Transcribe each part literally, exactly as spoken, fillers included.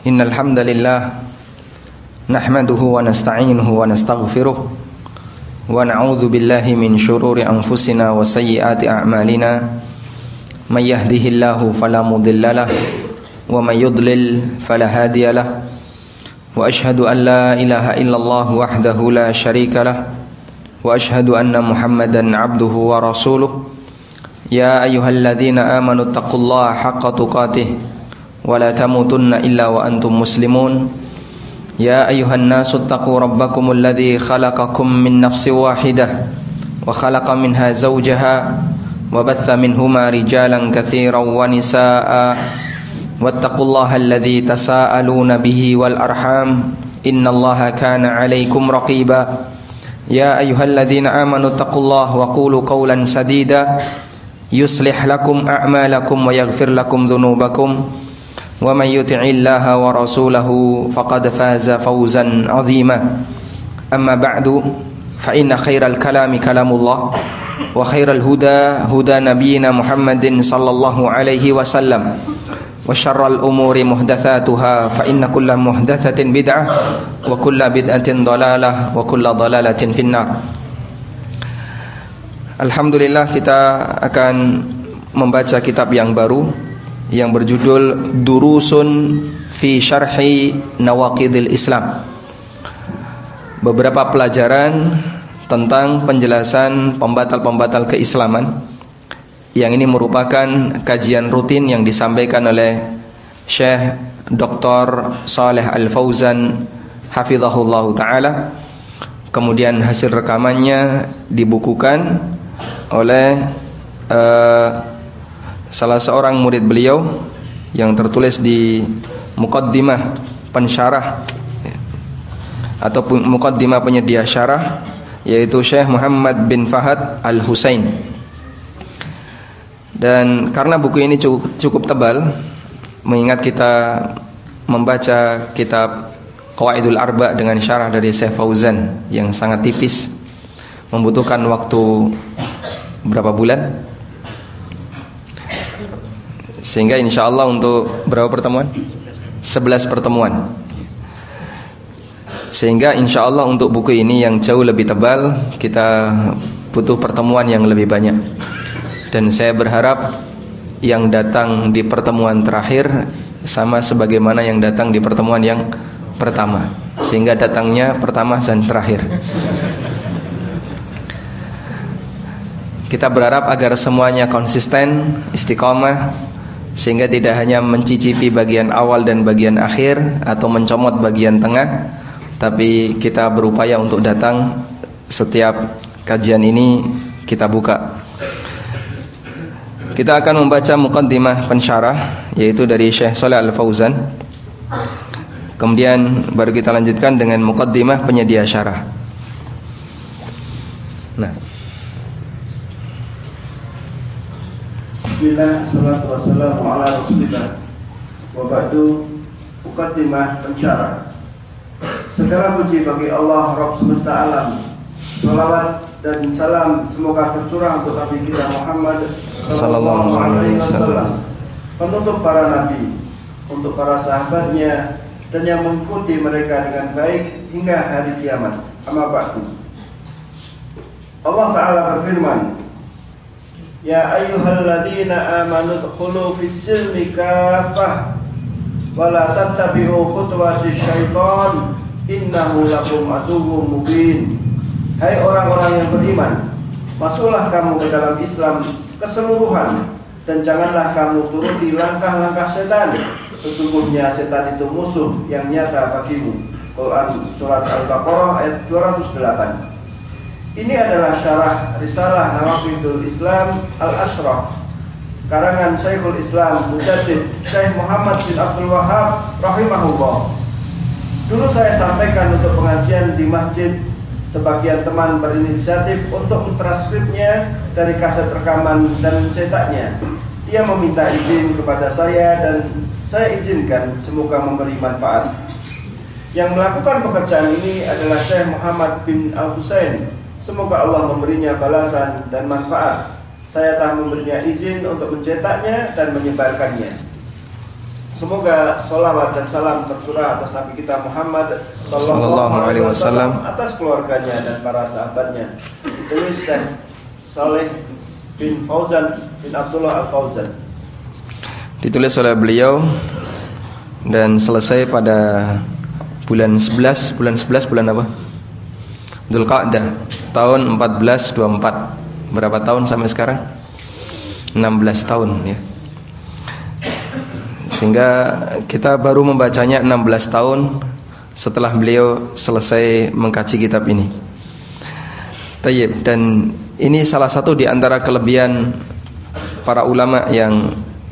Innal hamdalillah nahmaduhu wa nasta'inuhu wa nastaghfiruh wa na'udzu billahi min shururi anfusina wa sayyiati a'malina may yahdihillahu fala mudhillalah wa may yudlil fala hadiyalah wa ashhadu an la ilaha illallah wahdahu la syarikalah wa ashhadu anna Muhammadan 'abduhu wa rasuluh ya ayyuhalladzina amanu taqullaha haqqa tuqatih wa la tamutunna illa wa antum muslimun ya ayyuhan nasu taqu rabbakumul ladzi khalaqakum min nafsin wahidah wa khalaqa minha zawjaha wa batha minhuma rijalan katsiran wa nisaa'a wattaqullaha alladzi tasaaluna bihi wal arham innallaha kana 'alaikum raqiba ya ayyuhalladzina amanu taqullaha wa qulu qawlan sadida yuslih lakum a'malakum wa yaghfir lakum dhunubakum wa may yuti'illaha wa rasulahu faqad faza fawzan 'azima amma ba'du fa inna khairal kalami kalamullah wa khairal huda huda nabiyyina Muhammadin sallallahu alaihi wasallam wa syarral umuri muhdatsatuha fa inna kulla muhdatsatin bid'ah wa kulla bid'atin dhalalah wa kulla dhalalatin finnar. Alhamdulillah, kita akan membaca kitab yang baru yang berjudul Durusun fi Syarhi Nawaqidil Islam. Beberapa pelajaran tentang penjelasan pembatal-pembatal keislaman, yang ini merupakan kajian rutin yang disampaikan oleh Syekh Doktor Shalih Al-Fauzan hafizahullah ta'ala. Kemudian hasil rekamannya dibukukan oleh uh, salah seorang murid beliau yang tertulis di muqaddimah pensyarah ataupun muqaddimah penyedia syarah, yaitu Syekh Muhammad bin Fahad Al-Husain. Dan karena buku ini cukup, cukup tebal, mengingat kita membaca kitab Qawaidul Arba dengan syarah dari Syekh Fauzan yang sangat tipis, membutuhkan waktu berapa bulan, sehingga insyaallah untuk berapa pertemuan? sebelas pertemuan. Sehingga insyaallah untuk buku ini yang jauh lebih tebal, kita butuh pertemuan yang lebih banyak. Dan saya berharap yang datang di pertemuan terakhir sama sebagaimana yang datang di pertemuan yang pertama, sehingga datangnya pertama dan terakhir. Kita berharap agar semuanya konsisten, istiqomah, sehingga tidak hanya mencicipi bagian awal dan bagian akhir atau mencomot bagian tengah, tapi kita berupaya untuk datang setiap kajian ini kita buka. Kita akan membaca muqaddimah pensyarah, yaitu dari Syekh Shalih Al-Fauzan. Kemudian baru kita lanjutkan dengan muqaddimah penyedia syarah. Nah, Bismillah, salatu wassalamu ala rasulillah. Wa ba'du, muqaddimah pensyarah. Segala puji bagi Allah Rabb semesta alam. Salawat dan salam semoga tercurah untuk Nabi kita Muhammad sallallahu alaihi wasallam, penutup para nabi, untuk para sahabatnya dan yang mengikuti mereka dengan baik hingga hari kiamat. Amma ba'du. Allah Ta'ala berfirman, ya ayyuhalladzina amanu dkhulu fis-silmi kaffah wa la tattabi'u khutuwatis syaitan innahu lakum aduwwum mubin. Hai orang-orang yang beriman, masuklah kamu ke dalam Islam keseluruhan dan janganlah kamu turuti langkah-langkah setan. Sesungguhnya setan itu musuh yang nyata bagimu. Quran surat Al-Baqarah ayat dua ratus delapan. Ini adalah syarah risalah Nawaqidul Islam Al-Ashraf, karangan Syekhul Islam Mujaddid Syekh Muhammad bin Abdul Wahhab rahimahullah. Dulu saya sampaikan untuk pengajian di masjid. Sebagian teman berinisiatif untuk mentranskripnya dari kaset rekaman dan mencetaknya. Ia meminta izin kepada saya dan saya izinkan, semoga memberi manfaat. Yang melakukan pekerjaan ini adalah Syekh Muhammad bin Al-Husain. Semoga Allah memberinya balasan dan manfaat. Saya telah memberinya izin untuk mencetaknya dan menyebarkannya. Semoga salawat dan salam tercurah atas Nabi kita Muhammad sallallahu alaihi wasallam, atas keluarganya dan para sahabatnya. Ditulis Syekh Saleh bin Fauzan bin Abdullah Al-Fauzan. Ditulis oleh beliau dan selesai pada bulan sebelas, bulan sebelas bulan apa? Dzulqa'dah tahun empat belas dua puluh empat. Berapa tahun sampai sekarang? enam belas tahun ya. Sehingga kita baru membacanya enam belas tahun setelah beliau selesai mengkaji kitab ini. Tayyib, dan ini salah satu di antara kelebihan para ulama yang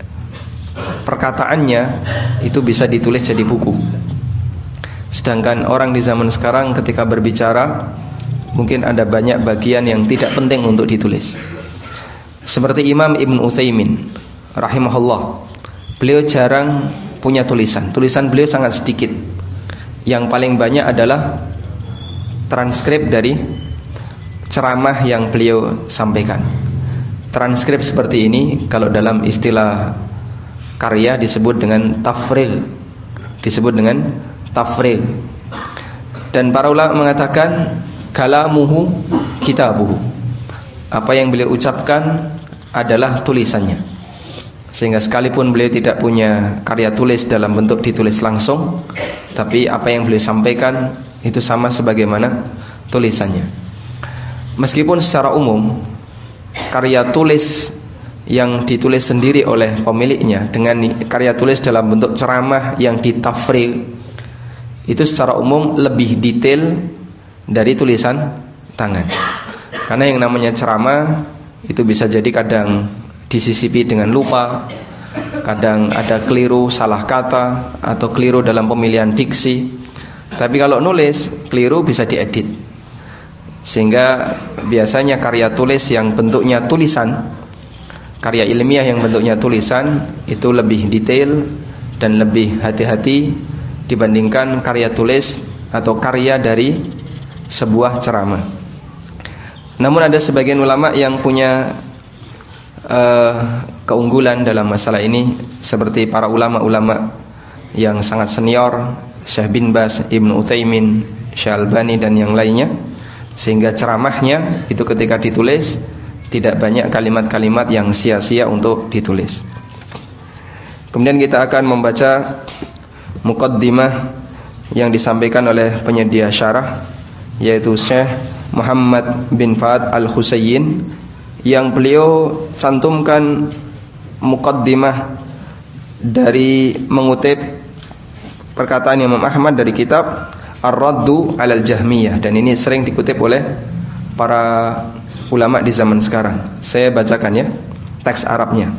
perkataannya itu bisa ditulis jadi buku. Sedangkan orang di zaman sekarang ketika berbicara mungkin ada banyak bagian yang tidak penting untuk ditulis. Seperti Imam Ibn Utsaimin rahimahullah, beliau jarang punya tulisan. Tulisan beliau sangat sedikit. Yang paling banyak adalah transkrip dari ceramah yang beliau sampaikan. Transkrip seperti ini kalau dalam istilah karya disebut dengan tafrigh. Disebut dengan tafrigh. Dan para ulama mengatakan kalamuhu kitabuhu. Apa yang beliau ucapkan adalah tulisannya. Sehingga sekalipun beliau tidak punya karya tulis dalam bentuk ditulis langsung, tapi apa yang beliau sampaikan itu sama sebagaimana tulisannya. Meskipun secara umum karya tulis yang ditulis sendiri oleh pemiliknya dengan karya tulis dalam bentuk ceramah yang ditafrigh itu secara umum lebih detail dari tulisan tangan. Karena yang namanya ceramah itu bisa jadi kadang disisipi dengan lupa, kadang ada keliru salah kata atau keliru dalam pemilihan diksi. Tapi kalau nulis keliru bisa diedit. Sehingga biasanya karya tulis yang bentuknya tulisan, karya ilmiah yang bentuknya tulisan itu lebih detail dan lebih hati-hati dibandingkan karya tulis atau karya dari sebuah ceramah. Namun ada sebagian ulama yang punya Uh, keunggulan dalam masalah ini, seperti para ulama-ulama yang sangat senior, Syekh bin Baz, Ibn Utsaimin, Syekh Albani dan yang lainnya, sehingga ceramahnya itu ketika ditulis tidak banyak kalimat-kalimat yang sia-sia untuk ditulis. Kemudian kita akan membaca muqaddimah yang disampaikan oleh penyedia syarah, yaitu Syekh Muhammad bin Fahd Al-Husayyin, yang beliau cantumkan muqaddimah dari mengutip perkataan Imam Ahmad dari kitab Ar-Raddu 'alal Jahmiyah, dan ini sering dikutip oleh para ulama di zaman sekarang. Saya bacakan ya teks Arabnya.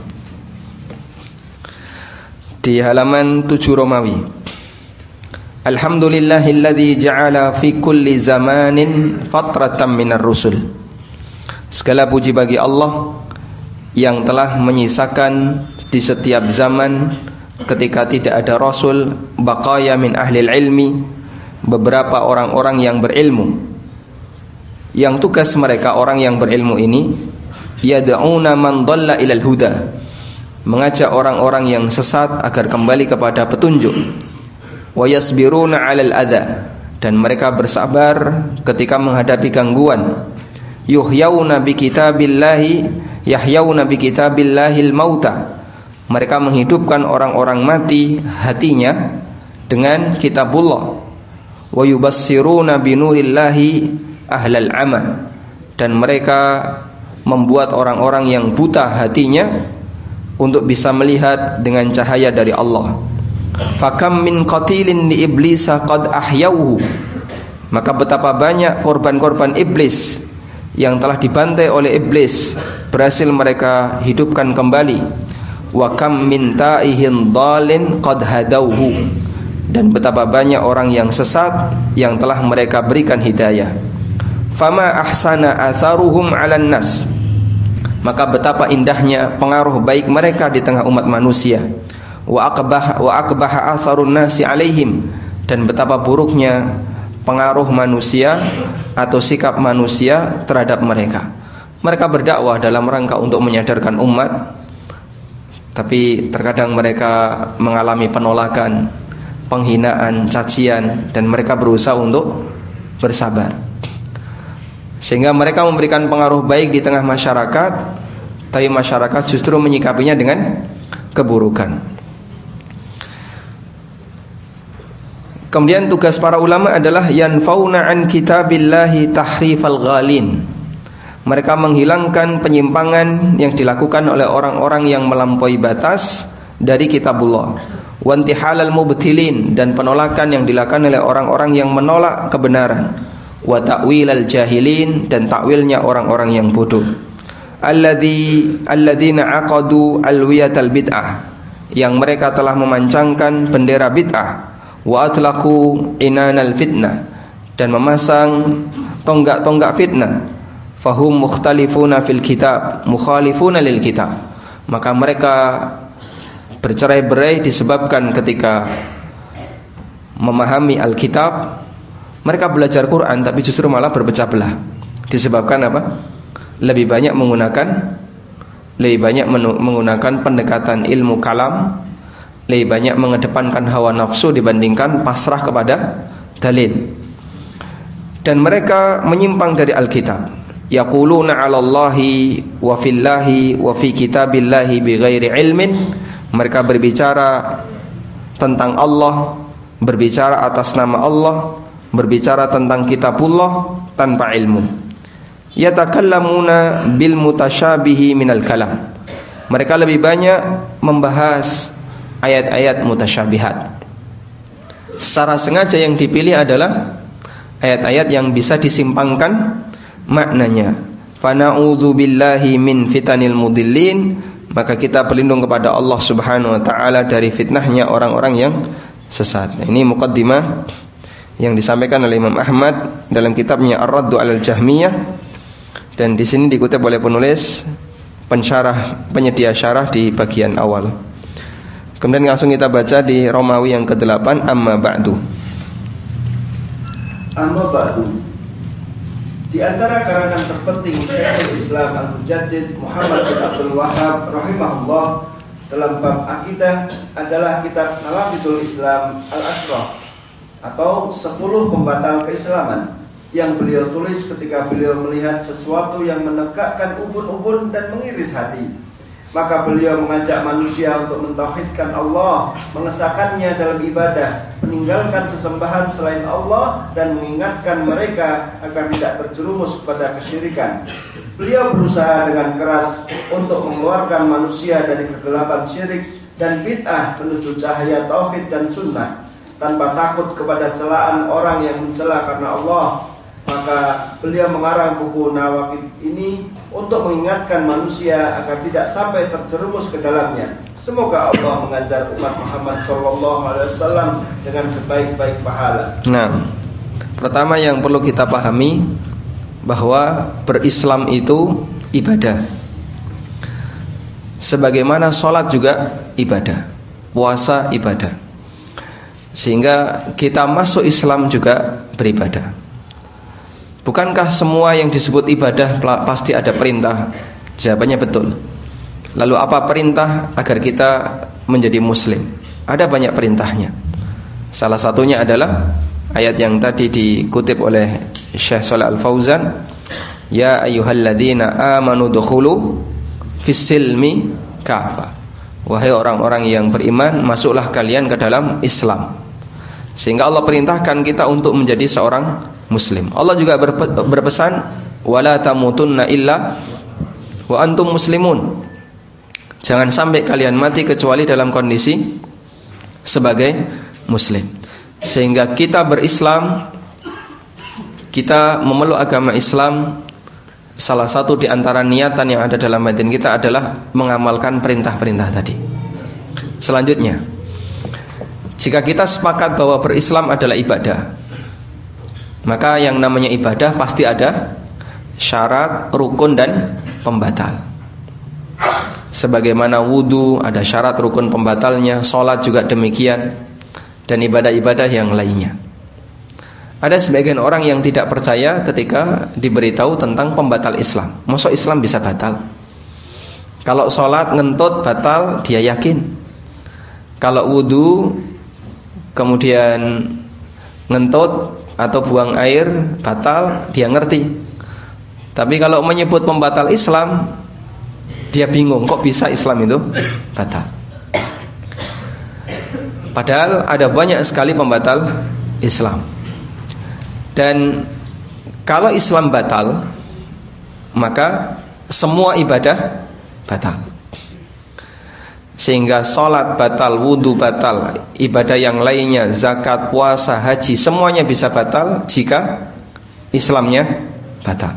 Di halaman tujuh Romawi. Alhamdulillahilladzi ja'ala fi kulli zamanin fatratan minar rusul. Segala puji bagi Allah yang telah menyisakan di setiap zaman ketika tidak ada Rasul, baqaya min ahlil ilmi, beberapa orang-orang yang berilmu, yang tugas mereka orang yang berilmu ini yad'una man dhalla ilal huda, mengajak orang-orang yang sesat agar kembali kepada petunjuk, wa yasbiruna 'alal adza, dan mereka bersabar ketika menghadapi gangguan, yuhyauna bi kitabillahi yahyauna bi kitabillahil mauta, mereka menghidupkan orang-orang mati hatinya dengan kitabullah, wa yubassiruna bi nurillahi ahlal ama, dan mereka membuat orang-orang yang buta hatinya untuk bisa melihat dengan cahaya dari Allah. Fakam min qatilin li iblisa qad ahyauhu, maka betapa banyak korban-korban iblis yang telah dibantai oleh iblis berhasil mereka hidupkan kembali. Wa kam min ta'ihin dhalin qad hadauhu, dan betapa banyak orang yang sesat yang telah mereka berikan hidayah. Fama ahsana atharuhum 'alan nas, maka betapa indahnya pengaruh baik mereka di tengah umat manusia. Wa aqbah wa aqbaha atharun nasi 'alaihim, dan betapa buruknya pengaruh manusia atau sikap manusia terhadap mereka. Mereka berdakwah dalam rangka untuk menyadarkan umat tapi terkadang mereka mengalami penolakan, penghinaan, cacian, dan mereka berusaha untuk bersabar. Sehingga mereka memberikan pengaruh baik di tengah masyarakat, tapi masyarakat justru menyikapinya dengan keburukan. Kemudian tugas para ulama adalah yanfauna an kitabillahi tahrifal ghalin. Mereka menghilangkan penyimpangan yang dilakukan oleh orang-orang yang melampaui batas dari kitabullah, wantihalal mubtilin, dan penolakan yang dilakukan oleh orang-orang yang menolak kebenaran, wa ta'wilal jahilin, dan takwilnya orang-orang yang bodoh. Alladzi alladzina aqadu alwiyatal bid'ah, yang mereka telah memancangkan bendera bid'ah, wa atlaqu inanal fitnah, dan memasang tonggak-tonggak fitnah. Fahum mukhtalifuna fil kitab, mukhalifuna lil kitab. Maka mereka bercerai-berai disebabkan ketika memahami Alkitab, mereka belajar Quran tapi justru malah berpecah belah. Disebabkan apa? Lebih banyak menggunakan lebih banyak menggunakan pendekatan ilmu kalam, lebih banyak mengedepankan hawa nafsu dibandingkan pasrah kepada dalil. Dan mereka menyimpang dari Alkitab. Yaquluna 'alallahi wa fillahi wa fi kitabillahi bighairi ilmin. Mereka berbicara tentang Allah, berbicara atas nama Allah, berbicara tentang kitabullah tanpa ilmu. Yatakallamuna bil mutasyabihi minal kalam. Mereka lebih banyak membahas ayat-ayat mutasyabihat. Secara sengaja yang dipilih adalah ayat-ayat yang bisa disimpangkan maknanya. Fana'udzu billahi min fitanil mudillin. Maka kita berlindung kepada Allah Subhanahu wa taala dari fitnahnya orang-orang yang sesat. Nah, ini muqaddimah yang disampaikan oleh Imam Ahmad dalam kitabnya Ar-Raddu 'alal Jahmiyah, dan di sini dikutip oleh penulis pensyarah penyedia syarah di bagian awal. Kemudian langsung kita baca di Romawi yang kedelapan, amma ba'du. Amma ba'du. Di antara karangan terpenting Syekhul Islam Al-Mujaddid Muhammad bin Abdul Wahhab rahimahullah dalam bab akidah adalah kitab Nawaqidul Islam Al-Ashrah, atau sepuluh pembatal keislaman, yang beliau tulis ketika beliau melihat sesuatu yang menegakkan ubun-ubun dan mengiris hati. Maka beliau mengajak manusia untuk mentauhidkan Allah, mengesahkannya dalam ibadah, meninggalkan sesembahan selain Allah, dan mengingatkan mereka agar tidak terjerumus kepada kesyirikan. Beliau berusaha dengan keras untuk mengeluarkan manusia dari kegelapan syirik dan bid'ah menuju cahaya tauhid dan sunnah, tanpa takut kepada celaan orang yang mencela karena Allah. Maka beliau mengarang buku Nawaqid ini untuk mengingatkan manusia agar tidak sampai terjerumus ke dalamnya. Semoga Allah mengajar umat Muhammad shallallahu alaihi wasallam dengan sebaik-baik pahala. Nah, pertama yang perlu kita pahami bahwa berislam itu ibadah. Sebagaimana sholat juga ibadah, puasa ibadah. Sehingga kita masuk Islam juga beribadah. Bukankah semua yang disebut ibadah pasti ada perintah? Jawabannya betul. Lalu apa perintah agar kita menjadi muslim? Ada banyak perintahnya. Salah satunya adalah ayat yang tadi dikutip oleh Syekh Shalih Al-Fauzan, ya ayyuhalladzina amanu dukhulu fis-silmi kafah. Wahai orang-orang yang beriman, masuklah kalian ke dalam Islam. Sehingga Allah perintahkan kita untuk menjadi seorang muslim. Allah juga berpesan, wala tamutunna illa wa antum muslimun. Jangan sampai kalian mati kecuali dalam kondisi sebagai muslim. Sehingga kita berislam, kita memeluk agama Islam, salah satu di antara niatan yang ada dalam batin kita adalah mengamalkan perintah-perintah tadi. Selanjutnya, jika kita sepakat bahwa berislam adalah ibadah, maka yang namanya ibadah pasti ada syarat, rukun, dan pembatal. Sebagaimana wudu ada syarat, rukun, pembatalnya, sholat juga demikian, dan ibadah-ibadah yang lainnya. Ada sebagian orang yang tidak percaya ketika diberitahu tentang pembatal Islam. Masa Islam bisa batal? Kalau sholat ngentut batal, dia yakin. Kalau wudu kemudian ngentut atau buang air batal, dia ngerti. Tapi kalau menyebut pembatal Islam, dia bingung, kok bisa Islam itu batal. Padahal ada banyak sekali pembatal Islam. Dan kalau Islam batal, maka semua ibadah batal. Sehingga sholat batal, wudu batal, ibadah yang lainnya, zakat, puasa, haji, semuanya bisa batal jika Islamnya batal.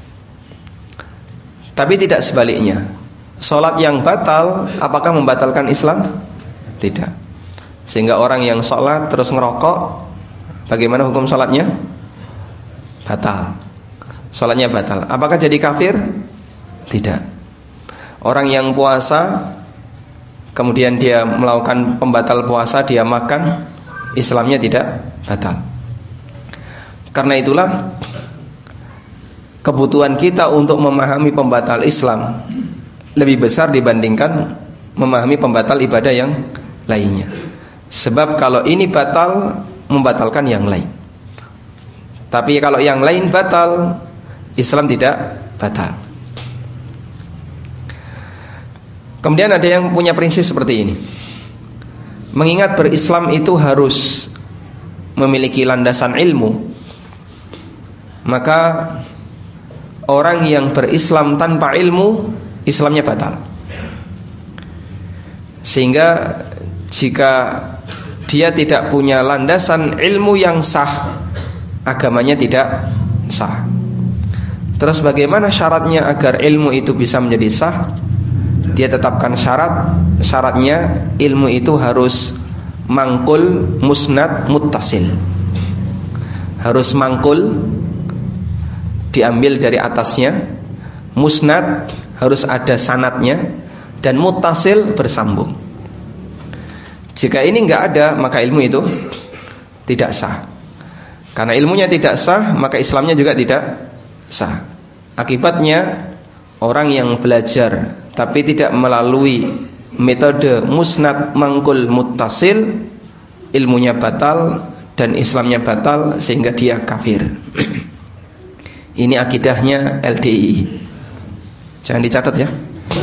Tapi tidak sebaliknya. Sholat yang batal, apakah membatalkan Islam? Tidak. Sehingga orang yang sholat terus ngerokok, bagaimana hukum sholatnya? Batal. Sholatnya batal. Apakah jadi kafir? Tidak. Orang yang puasa, kemudian dia melakukan pembatal puasa, dia makan, Islamnya tidak batal. Karena itulah kebutuhan kita untuk memahami pembatal Islam lebih besar dibandingkan memahami pembatal ibadah yang lainnya. Sebab kalau ini batal, membatalkan yang lain. Tapi kalau yang lain batal, Islam tidak batal. Kemudian ada yang punya prinsip seperti ini. Mengingat berislam itu harus memiliki landasan ilmu, maka orang yang berislam tanpa ilmu, Islamnya batal. Sehingga jika dia tidak punya landasan ilmu yang sah, agamanya tidak sah. Terus bagaimana syaratnya agar ilmu itu bisa menjadi sah? Dia tetapkan syarat. Syaratnya ilmu itu harus mangkul, musnad, muttasil. Harus mangkul, diambil dari atasnya. Musnad, harus ada sanadnya. Dan muttasil, bersambung. Jika ini enggak ada, maka ilmu itu tidak sah. Karena ilmunya tidak sah, maka Islamnya juga tidak sah. Akibatnya orang yang belajar tapi tidak melalui metode musnad, mangkul, muttasil, ilmunya batal dan Islamnya batal sehingga dia kafir. Ini akidahnya L D I I. Jangan dicatat ya.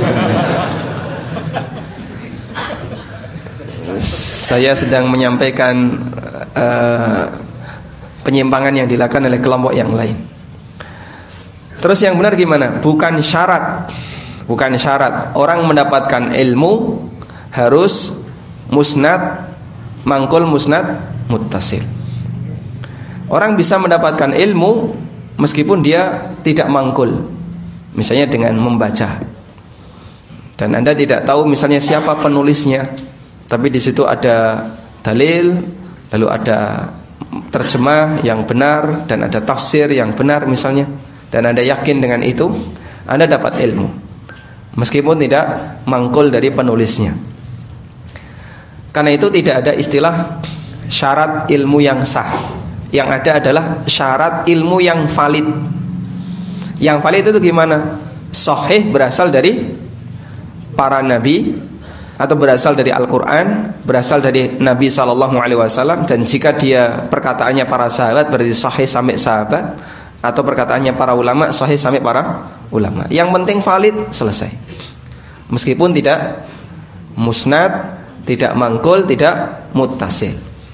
Saya sedang menyampaikan uh, penyimpangan yang dilakukan oleh kelompok yang lain. Terus yang benar gimana? Bukan syarat, bukan syarat orang mendapatkan ilmu harus musnad, mangkul, musnad, muttasil. Orang bisa mendapatkan ilmu meskipun dia tidak mangkul, misalnya dengan membaca. Dan Anda tidak tahu misalnya siapa penulisnya, tapi di situ ada dalil, lalu ada terjemah yang benar dan ada tafsir yang benar misalnya, dan Anda yakin dengan itu, Anda dapat ilmu meskipun tidak mangkul dari penulisnya. Karena itu tidak ada istilah syarat ilmu yang sah. Yang ada adalah syarat ilmu yang valid. Yang valid itu gimana? Sahih berasal dari para nabi, atau berasal dari Al-Quran, berasal dari Nabi shallallahu alaihi wasallam. Dan jika dia perkataannya para sahabat, berarti sahih sampai sahabat. Atau perkataannya para ulama, sahih sampai para ulama. Yang penting valid, selesai. Meskipun tidak musnad, tidak mangkul, tidak muttasil.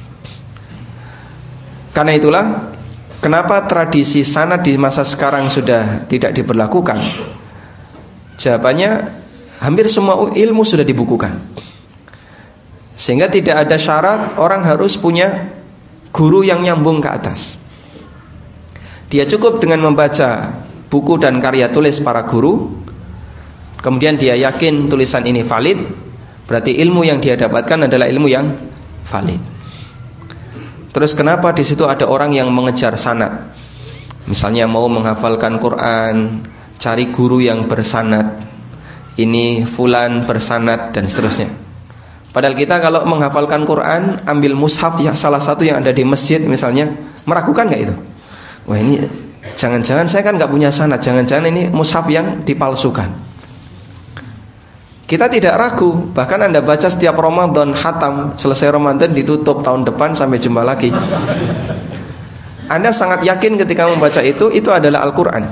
Karena itulah kenapa tradisi sanad di masa sekarang sudah tidak diberlakukan. Jawabannya, hampir semua ilmu sudah dibukukan. Sehingga tidak ada syarat orang harus punya guru yang nyambung ke atas. Dia cukup dengan membaca buku dan karya tulis para guru, kemudian dia yakin tulisan ini valid, berarti ilmu yang dia dapatkan adalah ilmu yang valid. Terus kenapa di situ ada orang yang mengejar sanad? Misalnya mau menghafalkan Quran, cari guru yang bersanad. Ini fulan bersanad dan seterusnya. Padahal kita kalau menghafalkan Quran, ambil mushaf yang salah satu yang ada di masjid misalnya, meragukan nggak itu? Wah, ini jangan-jangan saya kan nggak punya sanad, jangan-jangan ini mushaf yang dipalsukan. Kita tidak ragu, bahkan Anda baca setiap Ramadan khatam, selesai Ramadan ditutup, tahun depan sampai jumpa lagi. Anda sangat yakin ketika membaca itu, itu adalah Al-Quran.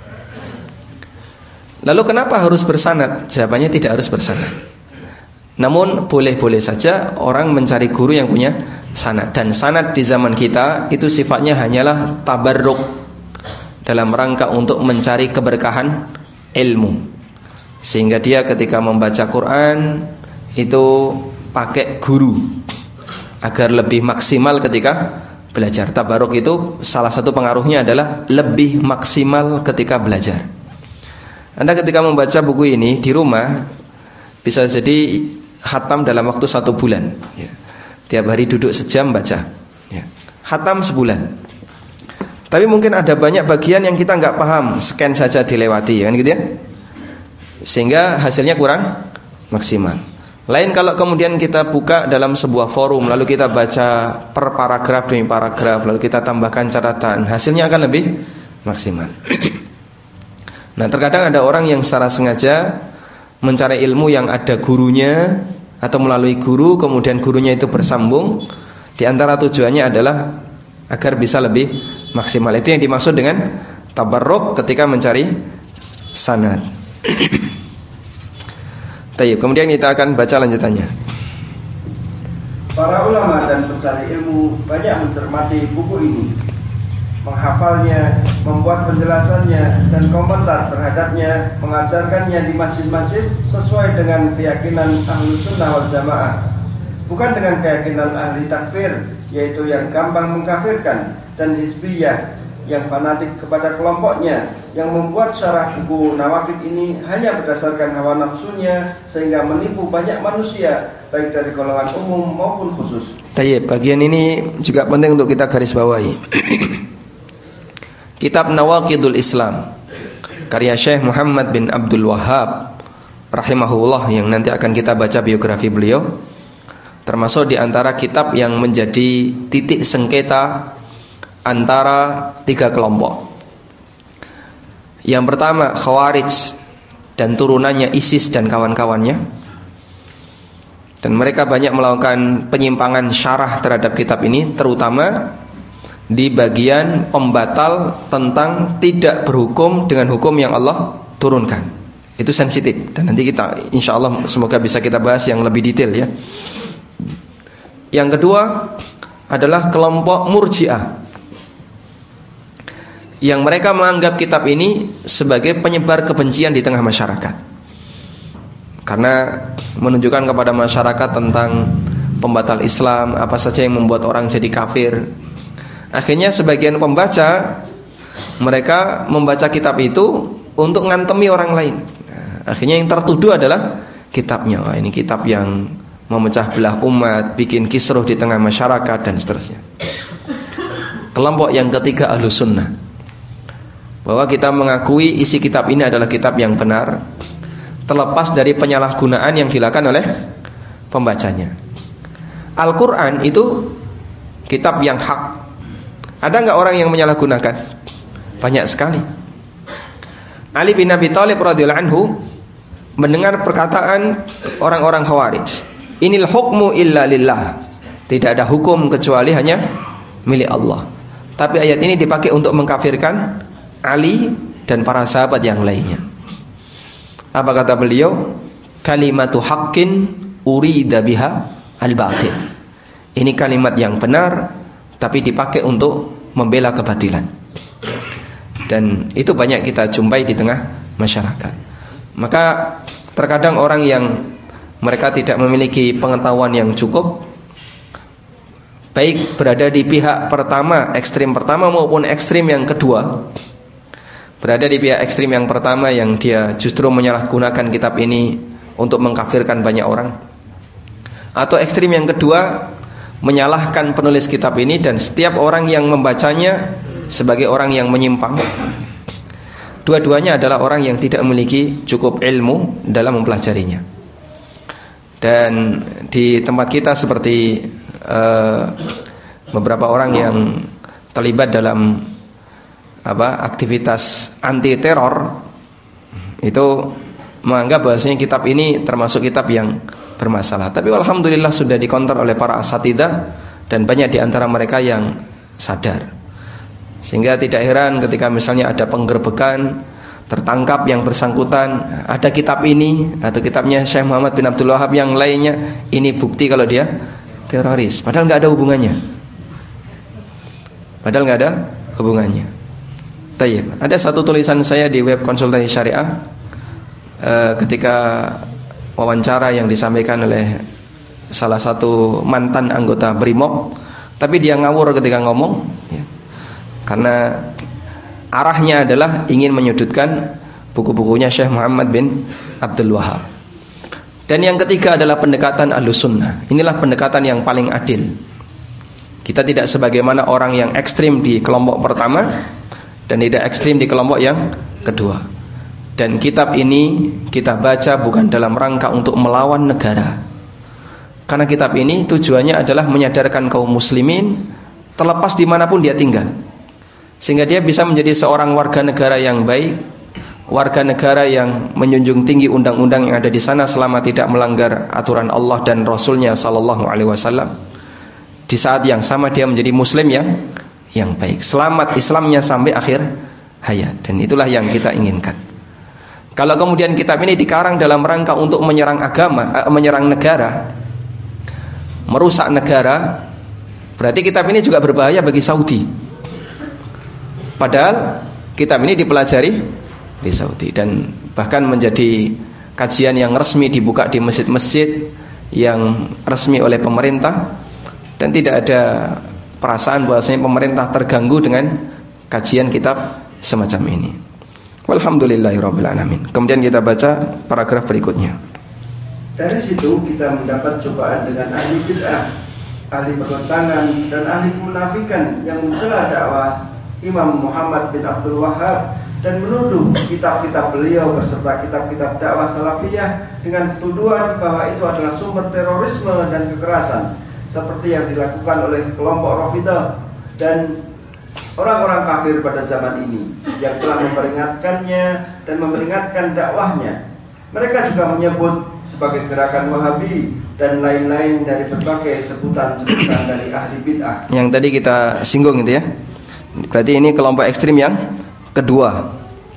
Lalu kenapa harus bersanad? Jawabannya tidak harus bersanad. Namun boleh-boleh saja orang mencari guru yang punya sanad. Dan sanad di zaman kita itu sifatnya hanyalah tabarruk, dalam rangka untuk mencari keberkahan ilmu. Sehingga dia ketika membaca Quran itu pakai guru agar lebih maksimal ketika belajar. Tabarruk itu salah satu pengaruhnya adalah lebih maksimal ketika belajar. Anda ketika membaca buku ini di rumah bisa jadi khatam dalam waktu satu bulan ya. Tiap hari duduk sejam baca ya. Khatam sebulan. Tapi mungkin ada banyak bagian yang kita nggak paham, scan saja dilewati kan gitu ya, sehingga hasilnya kurang maksimal. Lain kalau kemudian kita buka dalam sebuah forum, lalu kita baca per paragraf demi paragraf, lalu kita tambahkan catatan, hasilnya akan lebih maksimal. Nah, terkadang ada orang yang secara sengaja mencari ilmu yang ada gurunya atau melalui guru, kemudian gurunya itu bersambung. Di antara tujuannya adalah agar bisa lebih maksimal. Itu yang dimaksud dengan tabarruk ketika mencari sanad. Tayyib, kemudian kita akan baca lanjutannya. Para ulama dan pencari ilmu banyak mencermati buku ini, menghafalnya, membuat penjelasannya dan komentar terhadapnya, mengajarkannya di masjid-masjid sesuai dengan keyakinan Ahlus Sunnah wal Jamaah, bukan dengan keyakinan ahli takfir, yaitu yang gampang mengkafirkan, dan hizbiyah yang fanatik kepada kelompoknya, yang membuat syarah buku Nawaqid ini hanya berdasarkan hawa nafsunya sehingga menipu banyak manusia, baik dari golongan umum maupun khusus. Tayyib, bagian ini juga penting untuk kita garis bawahi. Kitab Nawaqidul Islam karya Syekh Muhammad bin Abdul Wahhab rahimahullah, yang nanti akan kita baca biografi beliau, termasuk di antara kitab yang menjadi titik sengketa antara tiga kelompok. Yang pertama Khawarij dan turunannya ISIS dan kawan-kawannya. Dan mereka banyak melakukan penyimpangan syarah terhadap kitab ini, terutama di bagian pembatal tentang tidak berhukum dengan hukum yang Allah turunkan. Itu sensitif, dan nanti kita insyaallah semoga bisa kita bahas yang lebih detail ya. Yang kedua adalah kelompok Murji'ah, yang mereka menganggap kitab ini sebagai penyebar kebencian di tengah masyarakat, karena menunjukkan kepada masyarakat tentang pembatal Islam, apa saja yang membuat orang jadi kafir. Akhirnya sebagian pembaca mereka membaca kitab itu untuk ngantemi orang lain. Nah, akhirnya yang tertuduh adalah kitabnya. Wah, ini kitab yang memecah belah umat, bikin kisruh di tengah masyarakat dan seterusnya. Kelompok yang ketiga Ahlus Sunnah, bahwa kita mengakui isi kitab ini adalah kitab yang benar, terlepas dari penyalahgunaan yang dilakukan oleh pembacanya. Al-Quran itu kitab yang hak. Ada enggak orang yang menyalahgunakan? Banyak sekali. Ali bin Abi Thalib radhiyallahu anhu mendengar perkataan orang-orang Khawarij, "Inil hukmu illa lillah." Tidak ada hukum kecuali hanya milik Allah. Tapi ayat ini dipakai untuk mengkafirkan Ali dan para sahabat yang lainnya. Apa kata beliau? Kalimatu haqqin urida biha al-batil. Ini kalimat yang benar, tapi dipakai untuk membela kebatilan. Dan itu banyak kita jumpai di tengah masyarakat. Maka terkadang orang yang mereka tidak memiliki pengetahuan yang cukup, baik berada di pihak pertama, ekstrim pertama maupun ekstrim yang kedua. Berada di pihak ekstrim yang pertama yang dia justru menyalahgunakan kitab ini untuk mengkafirkan banyak orang, atau ekstrim yang kedua menyalahkan penulis kitab ini dan setiap orang yang membacanya sebagai orang yang menyimpang. Dua-duanya adalah orang yang tidak memiliki cukup ilmu dalam mempelajarinya. Dan di tempat kita seperti uh, beberapa orang yang terlibat dalam apa aktivitas anti teror, itu menganggap bahwasanya kitab ini termasuk kitab yang bermasalah. Tapi alhamdulillah sudah dikonter oleh para asatidzah dan banyak di antara mereka yang sadar. Sehingga tidak heran ketika misalnya ada penggerbekan, tertangkap yang bersangkutan, ada kitab ini atau kitabnya Syekh Muhammad bin Abdul Wahab yang lainnya, ini bukti kalau dia teroris. Padahal nggak ada hubungannya. Padahal nggak ada hubungannya. Tayyib. Ada satu tulisan saya di web konsultasi syariah eh, ketika wawancara yang disampaikan oleh salah satu mantan anggota Brimob, tapi dia ngawur ketika ngomong, ya. Karena arahnya adalah ingin menyudutkan buku-bukunya Syekh Muhammad bin Abdul Wahab. Dan yang ketiga adalah pendekatan Ahlus Sunnah. Inilah pendekatan yang paling adil. Kita tidak sebagaimana orang yang ekstrim di kelompok pertama dan tidak ekstrim di kelompok yang kedua. Dan kitab ini kita baca bukan dalam rangka untuk melawan negara. Karena kitab ini tujuannya adalah menyadarkan kaum muslimin terlepas dimanapun dia tinggal, sehingga dia bisa menjadi seorang warga negara yang baik, warga negara yang menjunjung tinggi undang-undang yang ada di sana selama tidak melanggar aturan Allah dan Rasulnya Sallallahu Alaihi Wasallam. Di saat yang sama dia menjadi Muslim yang yang baik, selamat Islamnya sampai akhir hayat. Dan itulah yang kita inginkan. Kalau kemudian kitab ini dikarang dalam rangka untuk menyerang agama, menyerang negara, merusak negara, berarti kitab ini juga berbahaya bagi Saudi. Padahal kitab ini dipelajari di Saudi dan bahkan menjadi kajian yang resmi, dibuka di masjid-masjid yang resmi oleh pemerintah, dan tidak ada perasaan bahwasanya pemerintah terganggu dengan kajian kitab semacam ini. Walhamdulillahirabbil alamin. Kemudian kita baca paragraf berikutnya. Dari situ kita mendapat cobaan dengan ahli bid'ah, ahli pertentangan dan ahli kemunafikan yang mencela dakwah Imam Muhammad bin Abdul Wahab dan menuduh kitab-kitab beliau beserta kitab-kitab dakwah salafiyah dengan tuduhan bahwa itu adalah sumber terorisme dan kekerasan, seperti yang dilakukan oleh kelompok Rafidhah dan orang-orang kafir pada zaman ini yang telah memperingatkannya dan memperingatkan dakwahnya. Mereka juga menyebut sebagai gerakan Wahabi dan lain-lain dari berbagai sebutan-sebutan dari ahli bid'ah. Yang tadi kita singgung itu ya. Berarti ini kelompok ekstrim yang kedua,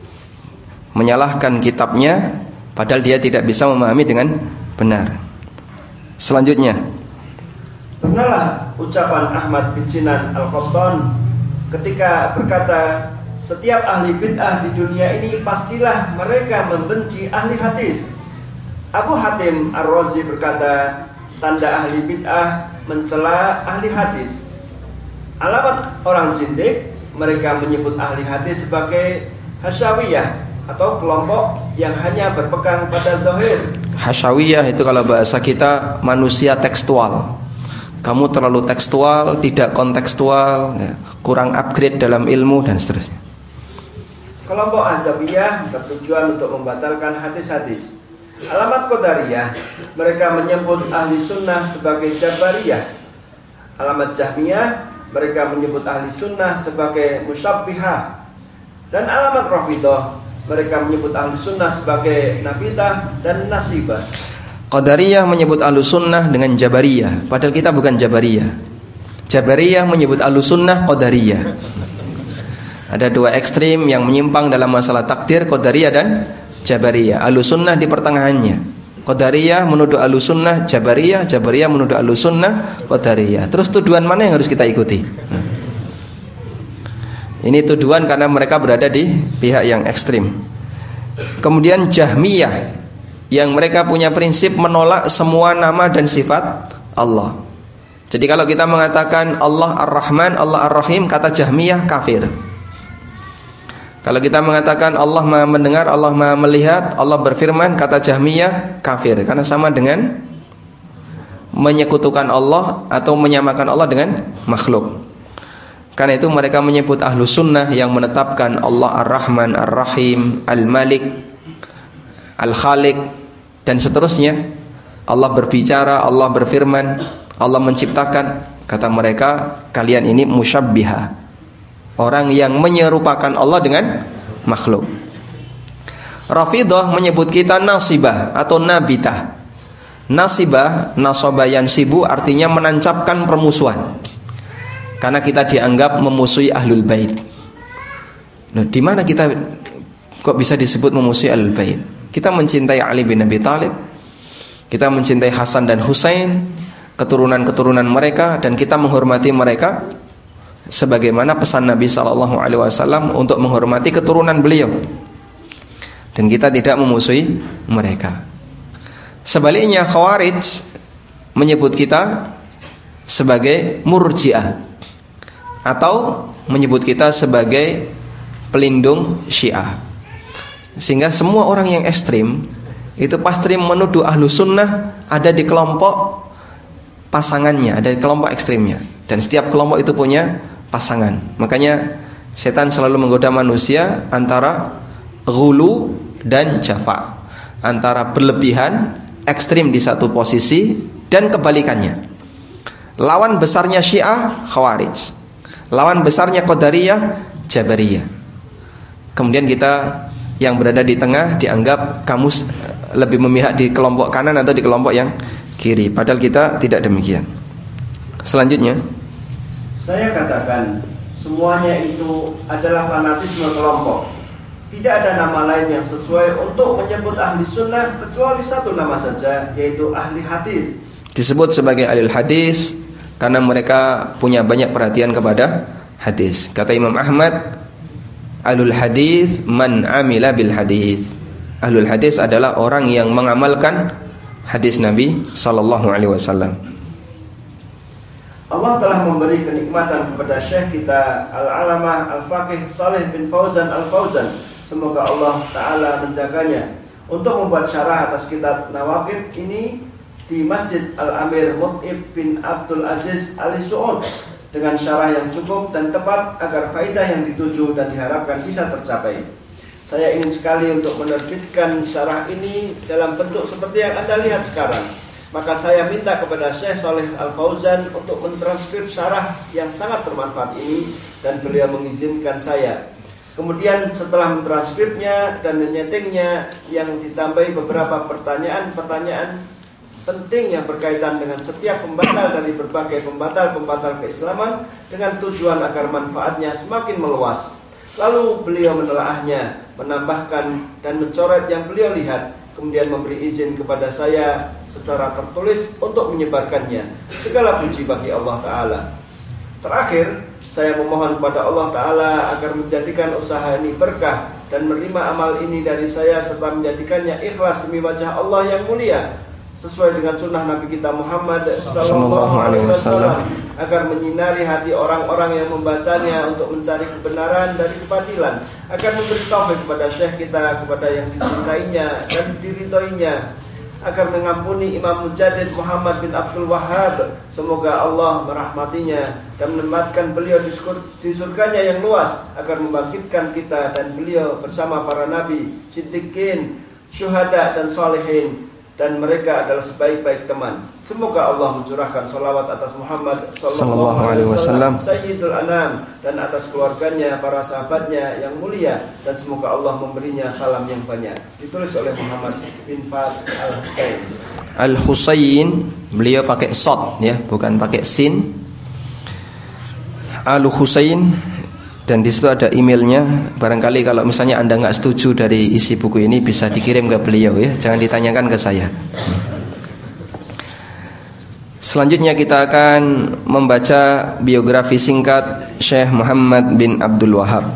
menyalahkan kitabnya padahal dia tidak bisa memahami dengan benar. Selanjutnya, pernahlah ucapan Ahmad bin Sinan Al-Qattan ketika berkata, setiap ahli bid'ah di dunia ini pastilah mereka membenci ahli hadis. Abu Hatim Ar-Razi berkata, tanda ahli bid'ah mencela ahli hadis. Alamat orang zindik, mereka menyebut ahli hadis sebagai hasyawiyah atau kelompok yang hanya berpegang pada zahir. Hasyawiyah itu kalau bahasa kita manusia tekstual. Kamu terlalu tekstual, tidak kontekstual, ya, kurang upgrade dalam ilmu dan seterusnya. Kelompok Azhabiyah bertujuan untuk membatalkan hadis-hadis. Alamat Qadariyah, mereka menyebut ahli sunnah sebagai Jabariyah. Alamat Jahmiyah, mereka menyebut ahli sunnah sebagai Musyabbihah. Dan alamat Rafidhah, mereka menyebut ahli sunnah sebagai Nabidah dan Nasibah. Qadariyah menyebut ahli sunnah dengan Jabariyah, padahal kita bukan Jabariyah. Jabariyah menyebut ahli sunnah Qadariyah. Ada dua ekstrim yang menyimpang dalam masalah takdir, Qadariyah dan Jabariyah. Ahli sunnah di pertengahannya. Qadariyah menuduh ahli sunnah Jabariyah, Jabariyah menuduh ahli sunnah Qadariyah. Terus tuduhan mana yang harus kita ikuti? Nah. Ini tuduhan karena mereka berada di pihak yang ekstrim. Kemudian Jahmiyah, yang mereka punya prinsip menolak semua nama dan sifat Allah. Jadi kalau kita mengatakan Allah Ar-Rahman, Allah Ar-Rahim, kata Jahmiyah kafir. Kalau kita mengatakan Allah Maha mendengar, Allah Maha melihat, Allah berfirman, kata Jahmiyah kafir, karena sama dengan menyekutukan Allah atau menyamakan Allah dengan makhluk. Karena itu mereka menyebut ahlu sunnah yang menetapkan Allah Ar-Rahman, Ar-Rahim, Al-Malik, Al-Khaliq dan seterusnya. Allah berbicara, Allah berfirman, Allah menciptakan. Kata mereka, kalian ini musyabbihah, orang yang menyerupakan Allah dengan makhluk. Rafidhah menyebut kita nasibah atau nabitah. Nasibah, nasaba yansibu artinya menancapkan permusuhan. Karena kita dianggap memusuhi Ahlul Bait. Nah, di mana kita kok bisa disebut memusuhi Ahlul Bait? Kita mencintai Ali bin Abi Thalib, kita mencintai Hasan dan Husain, keturunan-keturunan mereka, dan kita menghormati mereka sebagaimana pesan Nabi sallallahu alaihi wasallam untuk menghormati keturunan beliau. Dan kita tidak memusuhi mereka. Sebaliknya Khawarij menyebut kita sebagai Murji'ah atau menyebut kita sebagai pelindung Syiah. Sehingga semua orang yang ekstrim itu pasti menuduh ahlu sunnah ada di kelompok pasangannya, ada di kelompok ekstrimnya. Dan setiap kelompok itu punya pasangan. Makanya setan selalu menggoda manusia antara ghulu dan jafa, antara berlebihan, ekstrim di satu posisi, dan kebalikannya. Lawan besarnya Syiah, Khawarij. Lawan besarnya Qadariyah, Jabariyah. Kemudian kita yang berada di tengah dianggap kamu lebih memihak di kelompok kanan atau di kelompok yang kiri. Padahal kita tidak demikian. Selanjutnya, saya katakan semuanya itu adalah fanatisme kelompok. Tidak ada nama lain yang sesuai untuk menyebut ahli sunnah kecuali satu nama saja, yaitu ahli hadis. Disebut sebagai ahli hadis karena mereka punya banyak perhatian kepada hadis. Kata Imam Ahmad, ahlul hadis man amila bil hadis. Ahlul hadis adalah orang yang mengamalkan hadis Nabi sallallahu alaihi wasallam. Allah telah memberi kenikmatan kepada Syekh kita Al-Alamah Al-Faqih Saleh bin Fauzan Al-Fauzan. Semoga Allah Ta'ala menjaganya untuk membuat syarah atas kitab Nawaqid ini di Masjid Al-Amir Mut'ib bin Abdul Aziz Ali Su'ud dengan syarah yang cukup dan tepat agar faedah yang dituju dan diharapkan bisa tercapai. Saya ingin sekali untuk menerbitkan syarah ini dalam bentuk seperti yang Anda lihat sekarang. Maka saya minta kepada Syekh Saleh Al-Fauzan untuk mentranskrip syarah yang sangat bermanfaat ini, dan beliau mengizinkan saya. Kemudian setelah mentranskripnya dan menyetingnya, yang ditambahi beberapa pertanyaan-pertanyaan penting yang berkaitan dengan setiap pembatal dari berbagai pembatal-pembatal keislaman, dengan tujuan agar manfaatnya semakin meluas. Lalu beliau menelaahnya, menambahkan dan mencoret yang beliau lihat, kemudian memberi izin kepada saya secara tertulis untuk menyebarkannya. Segala puji bagi Allah Ta'ala. Terakhir, saya memohon kepada Allah Ta'ala agar menjadikan usaha ini berkah dan menerima amal ini dari saya, serta menjadikannya ikhlas demi wajah Allah yang mulia, sesuai dengan sunnah Nabi kita Muhammad sallallahu alaihi wasallam, agar menyinari hati orang-orang yang membacanya untuk mencari kebenaran dari kebatilan, agar memberi taufik kepada Syekh kita, kepada yang dicintainya dan diridhoinya, agar mengampuni Imam Mujaddid Muhammad bin Abdul Wahhab. Semoga Allah merahmatinya dan menempatkan beliau di surganya yang luas, agar membangkitkan kita dan beliau bersama para nabi, siddiqin, syuhada dan salihin, dan mereka adalah sebaik-baik teman. Semoga Allah mencurahkan salawat atas Muhammad sallallahu alaihi wasallam, Sayyidul Anam, dan atas keluarganya, para sahabatnya yang mulia, dan semoga Allah memberinya salam yang banyak. Ditulis oleh Muhammad bin Fad Al-Husain. Al-Husain, beliau pakai shad ya, bukan pakai sin. Al-Husain, dan di situ ada emailnya. Barangkali kalau misalnya Anda nggak setuju dari isi buku ini, bisa dikirim ke beliau ya, jangan ditanyakan ke saya. Selanjutnya kita akan membaca biografi singkat Syekh Muhammad bin Abdul Wahhab.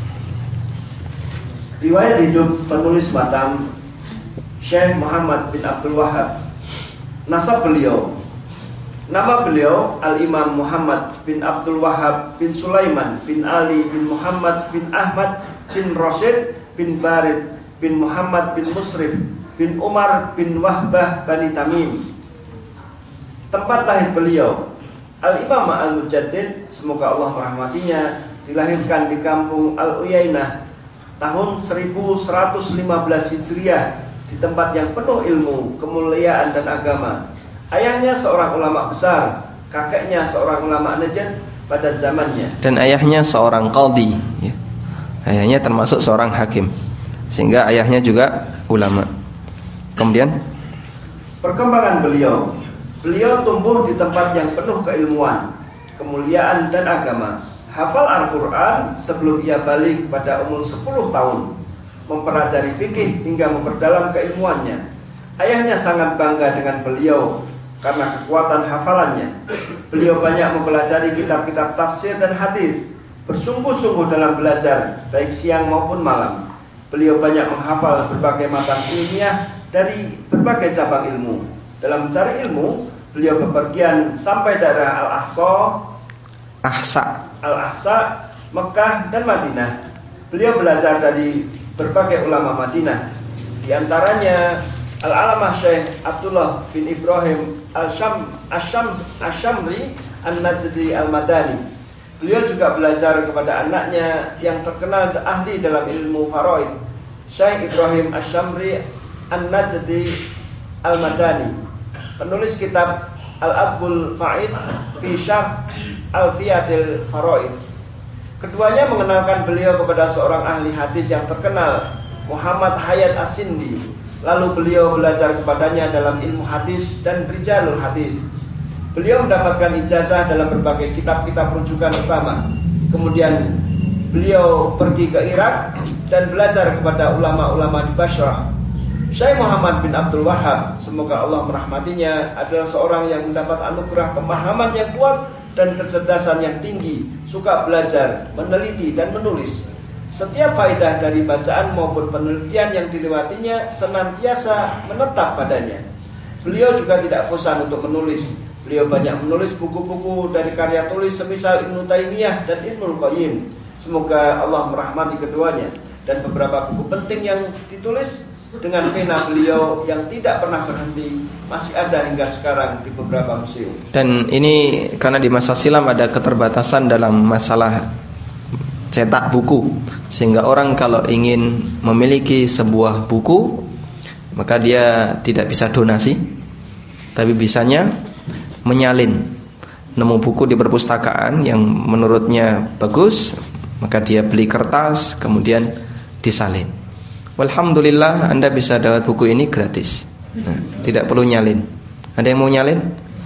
Riwayat hidup penulis matam Syekh Muhammad bin Abdul Wahhab. Nasab beliau: nama beliau Al-Imam Muhammad bin Abdul Wahhab bin Sulaiman bin Ali bin Muhammad bin Ahmad bin Rashid bin Barid bin Muhammad bin Musrif bin Umar bin Wahbah Bani Tamim. Tempat lahir beliau Al-Imam Al-Mujaddid, semoga Allah merahmatinya, dilahirkan di kampung Al-Uyainah tahun seribu seratus lima belas Hijriah, di tempat yang penuh ilmu, kemuliaan dan agama. Ayahnya seorang ulama besar, kakeknya seorang ulama Najd pada zamannya, dan ayahnya seorang qadhi ya. Ayahnya termasuk seorang hakim. sehingga ayahnya juga ulama. Kemudian perkembangan beliau. Beliau tumbuh di tempat yang penuh keilmuan, kemuliaan dan agama. Hafal Al-Quran sebelum ia balik pada umur sepuluh tahun. Mempelajari fikih hingga memperdalam keilmuannya. Ayahnya sangat bangga dengan beliau karena kekuatan hafalannya. Beliau banyak mempelajari kitab-kitab tafsir dan hadis, bersungguh-sungguh dalam belajar, baik siang maupun malam. Beliau banyak menghafal berbagai matan ilmiah dari berbagai cabang ilmu. Dalam mencari ilmu, beliau bepergian sampai daerah Al-Ahsa, Ahsa, Al-Ahsa, Mekah dan Madinah. Beliau belajar dari berbagai ulama Madinah, di antaranya Al-Alamah Syekh Abdullah bin Ibrahim Al-Sham Asyam Asyamri An-Najdi Al-Madani. Beliau juga belajar kepada anaknya yang terkenal ahli dalam ilmu faraid, Syekh Ibrahim Asyamri An-Najdi Al-Madani, penulis kitab Al-Abul Fa'id fi Syarh Al-Fiyatil Faraid. Keduanya mengenalkan beliau kepada seorang ahli hadis yang terkenal, Muhammad Hayat As-Sindi. Lalu beliau belajar kepadanya dalam ilmu hadis dan rijalul hadis. Beliau mendapatkan ijazah dalam berbagai kitab-kitab rujukan utama. Kemudian beliau pergi ke Irak dan belajar kepada ulama-ulama di Basrah. Syekh Muhammad bin Abdul Wahab, semoga Allah merahmatinya, adalah seorang yang mendapat anugerah pemahaman yang kuat dan kecerdasan yang tinggi, suka belajar, meneliti dan menulis. Setiap faedah dari bacaan maupun penelitian yang dilewatinya senantiasa menetap padanya. Beliau juga tidak bosan untuk menulis. Beliau banyak menulis buku-buku dari karya tulis semisal Ibnu Taimiyah dan Ibnul Qayyim. Semoga Allah merahmati keduanya. Dan beberapa buku penting yang ditulis dengan pena beliau yang tidak pernah berhenti masih ada hingga sekarang di beberapa museum. Dan ini karena di masa silam ada keterbatasan dalam masalah cetak buku, sehingga orang kalau ingin memiliki sebuah buku maka dia tidak bisa donasi, tapi bisanya menyalin. Nemu buku di perpustakaan yang menurutnya bagus, maka dia beli kertas kemudian disalin. Alhamdulillah Anda bisa dapat buku ini gratis, nah, tidak perlu nyalin. Ada yang mau nyalin?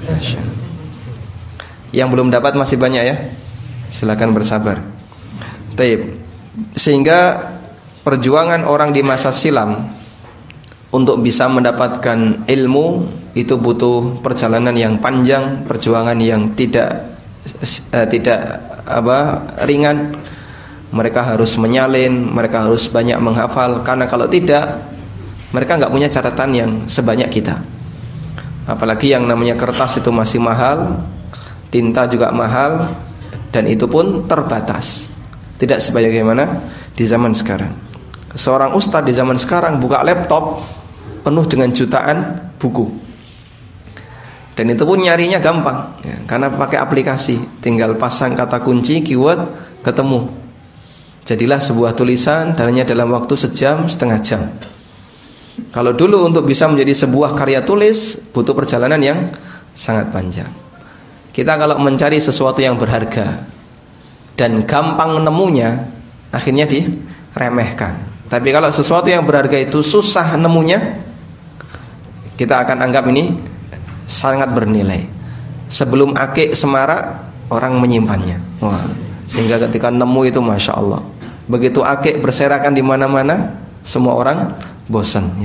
Yang belum dapat masih banyak ya, silakan bersabar. Taib. Sehingga perjuangan orang di masa silam untuk bisa mendapatkan ilmu itu butuh perjalanan yang panjang, perjuangan yang tidak eh, tidak apa ringan. Mereka harus menyalin, mereka harus banyak menghafal, karena kalau tidak mereka nggak punya catatan yang sebanyak kita. Apalagi yang namanya kertas itu masih mahal, tinta juga mahal, dan itu pun terbatas. Tidak sebagaimana di zaman sekarang. Seorang ustadz di zaman sekarang buka laptop penuh dengan jutaan buku, dan itu pun nyarinya gampang ya, karena pakai aplikasi, tinggal pasang kata kunci, keyword, ketemu. Jadilah sebuah tulisan dalamnya dalam waktu sejam, setengah jam. Kalau dulu untuk bisa menjadi sebuah karya tulis butuh perjalanan yang sangat panjang. Kita kalau mencari sesuatu yang berharga dan gampang nemunya, akhirnya diremehkan. Tapi kalau sesuatu yang berharga itu susah nemunya, kita akan anggap ini sangat bernilai. Sebelum akik semarak, orang menyimpannya. Wah, sehingga ketika nemu itu masya Allah. Begitu akik berserakan di mana-mana, semua orang bosan ya.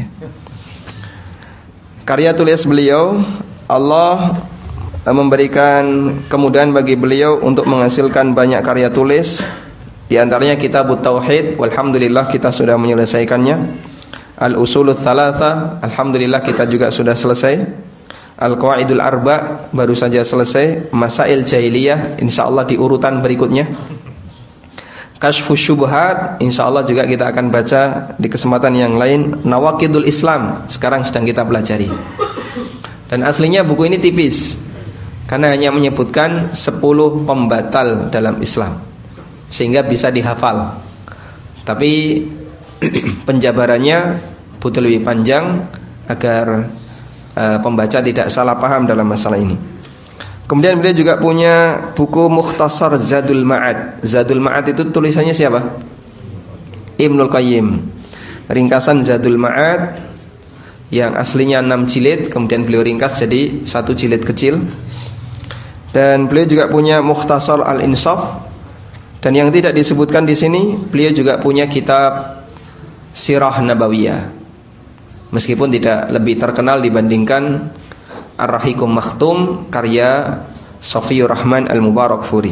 Karya tulis beliau, Allah memberikan kemudahan bagi beliau untuk menghasilkan banyak karya tulis. Di antaranya Kitabut Tauhid, walhamdulillah kita sudah menyelesaikannya. Al-Usulul Thalatha, alhamdulillah kita juga sudah selesai. Al-Qawaidul Arba baru saja selesai. Masail Jahiliyah insyaallah di urutan berikutnya. Kashfus Syubhat insyaallah juga kita akan baca di kesempatan yang lain. Nawaqidul Islam sekarang sedang kita pelajari. Dan aslinya buku ini tipis, karena hanya menyebutkan sepuluh pembatal dalam Islam, sehingga bisa dihafal. Tapi penjabarannya butuh lebih panjang agar uh, pembaca tidak salah paham dalam masalah ini. Kemudian beliau juga punya buku Mukhtasar Zadul Ma'ad. Zadul Ma'ad itu tulisannya siapa? Ibnul Qayyim. ringkasan Zadul Ma'ad yang aslinya enam jilid, kemudian beliau ringkas jadi satu jilid kecil. Dan beliau juga punya Mukhtasar Al-Insaf. Dan yang tidak disebutkan di sini, beliau juga punya kitab Sirah Nabawiyah, meskipun tidak lebih terkenal dibandingkan Ar-Rahiqum Makhtum karya Safiyur Rahman Al-Mubarakfuri.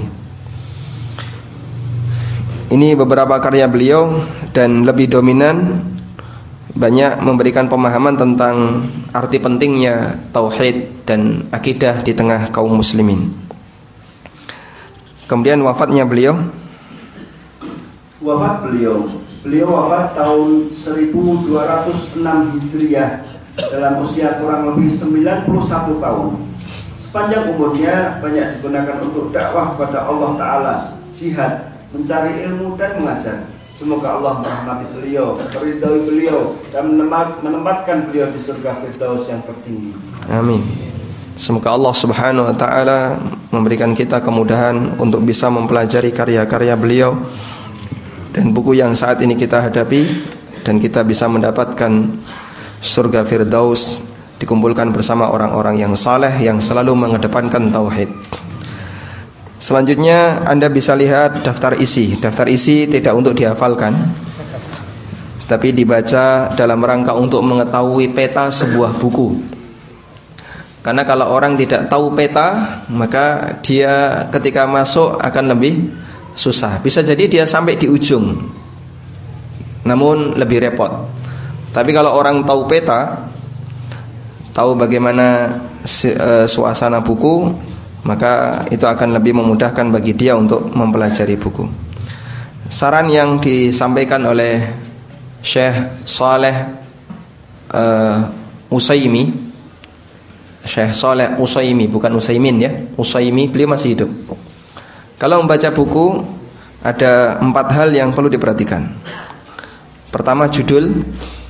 Ini beberapa karya beliau, dan lebih dominan banyak memberikan pemahaman tentang arti pentingnya tauhid dan akidah di tengah kaum muslimin. Kemudian wafatnya beliau. Wafat beliau. Beliau wafat tahun seribu dua ratus enam Hijriah dalam usia kurang lebih sembilan puluh satu tahun. Sepanjang umurnya banyak digunakan untuk dakwah kepada Allah Ta'ala, jihad, mencari ilmu dan mengajar. Semoga Allah merahmati beliau, meridhai beliau, dan menempatkan beliau di surga Firdaus yang tertinggi. Amin. Semoga Allah Subhanahu wa taala memberikan kita kemudahan untuk bisa mempelajari karya-karya beliau dan buku yang saat ini kita hadapi, dan kita bisa mendapatkan surga Firdaus, dikumpulkan bersama orang-orang yang saleh yang selalu mengedepankan tauhid. Selanjutnya Anda bisa lihat daftar isi. Daftar isi tidak untuk dihafalkan, tapi dibaca dalam rangka untuk mengetahui peta sebuah buku. Karena kalau orang tidak tahu peta, maka dia ketika masuk akan lebih susah. Bisa jadi dia sampai di ujung, namun lebih repot. Tapi kalau orang tahu peta, tahu bagaimana suasana buku, maka itu akan lebih memudahkan bagi dia untuk mempelajari buku. Saran yang disampaikan oleh Syekh Saleh uh, Usaimi, Syekh Saleh Usaimi, bukan Usaimin ya, Usaimi, beliau masih hidup. Kalau membaca buku, ada empat hal yang perlu diperhatikan. Pertama, judul.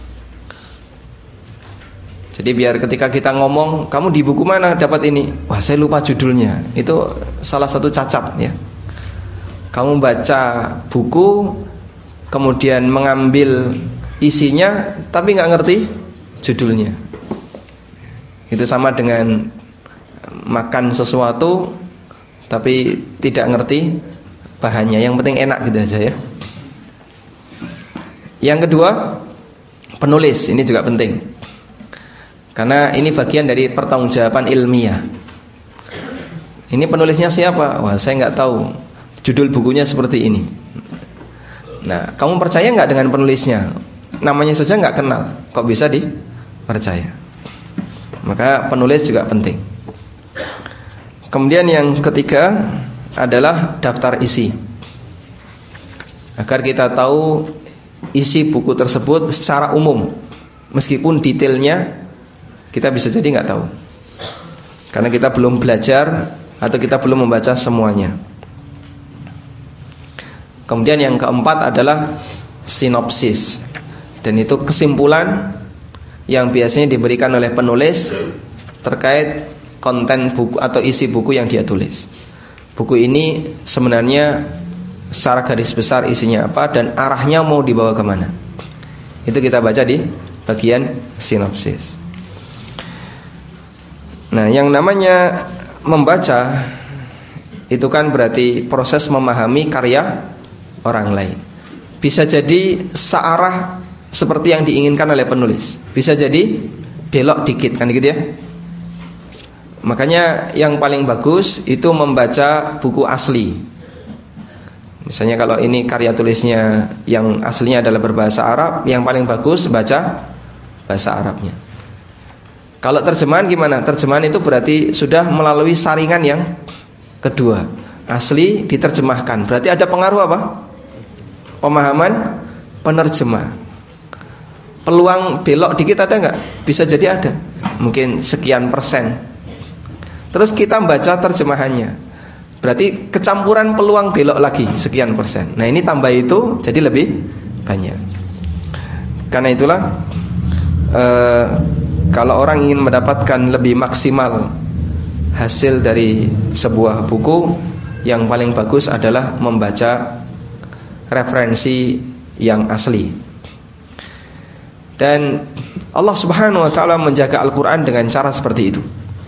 Jadi biar ketika kita ngomong, kamu di buku mana dapat ini? Wah, saya lupa judulnya. Itu salah satu cacat ya. Kamu baca buku, kemudian mengambil isinya, tapi nggak ngerti judulnya. Itu sama dengan makan sesuatu tapi tidak ngerti bahannya. Yang penting enak gitu aja ya. Yang kedua, penulis. Ini juga penting, karena ini bagian dari pertanggungjawaban ilmiah. Ini penulisnya siapa? Wah, saya nggak tahu. Judul bukunya seperti ini. Nah, kamu percaya nggak dengan penulisnya? Namanya saja nggak kenal, kok bisa dipercaya? Maka penulis juga penting. Kemudian yang ketiga adalah daftar isi, agar kita tahu isi buku tersebut secara umum, meskipun detailnya kita bisa jadi nggak tahu, karena kita belum belajar atau kita belum membaca semuanya. Kemudian yang keempat adalah sinopsis, dan itu kesimpulan yang biasanya diberikan oleh penulis terkait konten buku atau isi buku yang dia tulis. Buku ini sebenarnya secara garis besar isinya apa dan arahnya mau dibawa kemana. Itu kita baca di bagian sinopsis. Nah, yang namanya membaca itu kan berarti proses memahami karya orang lain. Bisa jadi searah seperti yang diinginkan oleh penulis, bisa jadi belok dikit, kan gitu ya. Makanya yang paling bagus itu membaca buku asli. Misalnya kalau ini karya tulisnya yang aslinya adalah berbahasa Arab, yang paling bagus baca bahasa Arabnya. Kalau terjemahan gimana? Terjemahan itu berarti sudah melalui saringan yang kedua, asli diterjemahkan. Berarti ada pengaruh apa? Pemahaman penerjemah. Peluang belok dikit ada nggak? Bisa jadi ada, mungkin sekian persen. Terus kita baca terjemahannya, berarti kecampuran peluang belok lagi sekian persen. Nah, ini tambah itu jadi lebih banyak. Karena itulah eh, kalau orang ingin mendapatkan lebih maksimal hasil dari sebuah buku, yang paling bagus adalah membaca referensi yang asli. Dan Allah Subhanahu wa taala menjaga Al-Qur'an dengan cara seperti itu.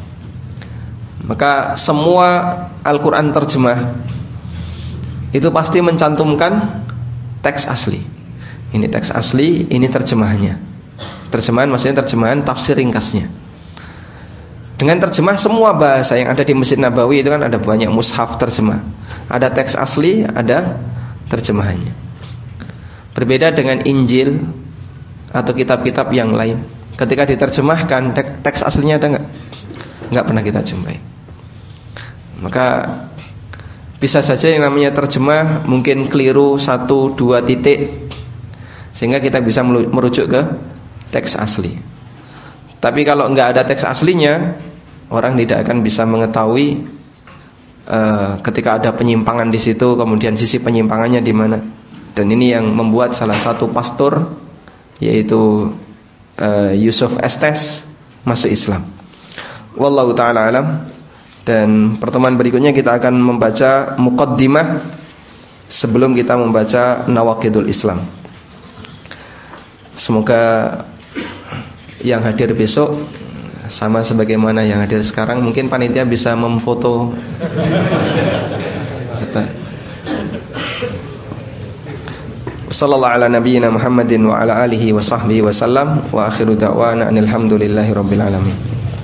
Maka semua Al-Qur'an terjemah itu pasti mencantumkan teks asli. Ini teks asli, ini terjemahannya. Terjemahan maksudnya terjemahan tafsir ringkasnya. Dengan terjemah semua bahasa yang ada di Masjid Nabawi itu kan ada banyak mushaf terjemah. Ada teks asli, ada terjemahannya. Berbeda dengan Injil atau kitab-kitab yang lain. Ketika diterjemahkan, teks aslinya ada enggak? Enggak pernah kita jumpai. Maka bisa saja yang namanya terjemah mungkin keliru satu dua titik, sehingga kita bisa merujuk ke teks asli. Tapi kalau enggak ada teks aslinya, orang tidak akan bisa mengetahui uh, ketika ada penyimpangan di situ, kemudian sisi penyimpangannya di mana. Dan ini yang membuat salah satu pastor, yaitu uh, Yusuf Estes, masuk Islam. Wallahu ta'ala alam. Dan pertemuan berikutnya kita akan membaca muqaddimah sebelum kita membaca Nawaqidul Islam. Semoga yang hadir besok sama sebagaimana yang hadir sekarang. Mungkin panitia bisa memfoto Sallallahu ala nabiyyina Muhammadin wa ala alihi wa sahbihi wa sallam. Wa akhiru da'wana alhamdulillahi rabbil alamin.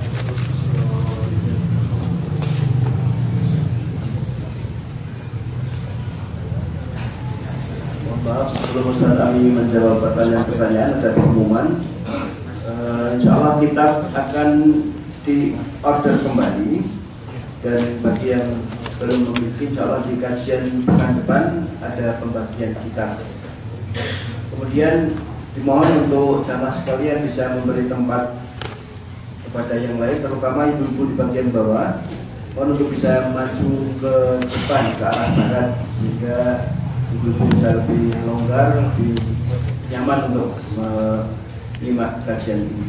Maaf, sebelum Ustaz Ami menjawab pertanyaan-pertanyaan, ada pengumuman. Uh, Insya Allah kitab akan diorder kembali. Dan bagi yang belum memiliki, insya Allah di kajian pekan depan ada pembagian kitab. Kemudian dimohon untuk jamaah sekalian bisa memberi tempat kepada yang lain, terutama ibu-ibu di bagian bawah. Mohon untuk bisa maju ke depan, ke arah barat, sehingga ibu-ibu bisa lebih longgar, lebih nyaman untuk menyimak kajian ini.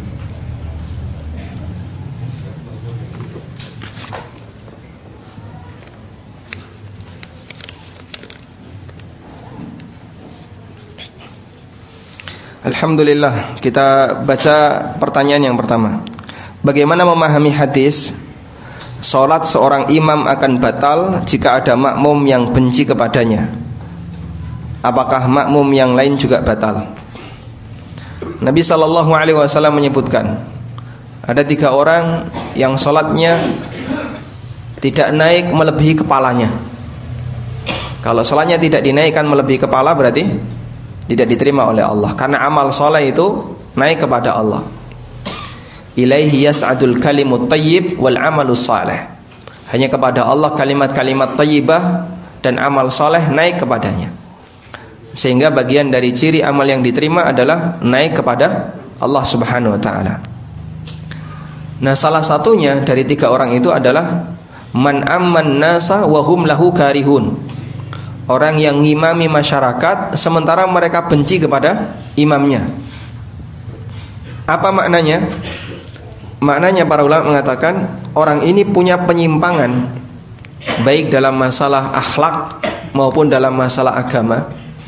Alhamdulillah, kita baca pertanyaan yang pertama. Bagaimana memahami hadis salat seorang imam akan batal jika ada makmum yang benci kepadanya? Apakah makmum yang lain juga batal? Nabi sallallahu alaihi wasallam menyebutkan ada tiga orang yang salatnya tidak naik melebihi kepalanya. Kalau salatnya tidak dinaikkan melebihi kepala berarti tidak diterima oleh Allah, karena amal soleh itu naik kepada Allah. Ilaihi yas'adul kalimut thayyib wal amalus saleh. Hanya kepada Allah kalimat-kalimat thayyibah dan amal soleh naik kepadanya. Sehingga bagian dari ciri amal yang diterima adalah naik kepada Allah Subhanahu wa taala. Nah, salah satunya dari tiga orang itu adalah man amman nasa wa hum lahu karihun. Orang yang ngimami masyarakat sementara mereka benci kepada imamnya. Apa maknanya? Maknanya para ulama mengatakan orang ini punya penyimpangan baik dalam masalah akhlak maupun dalam masalah agama.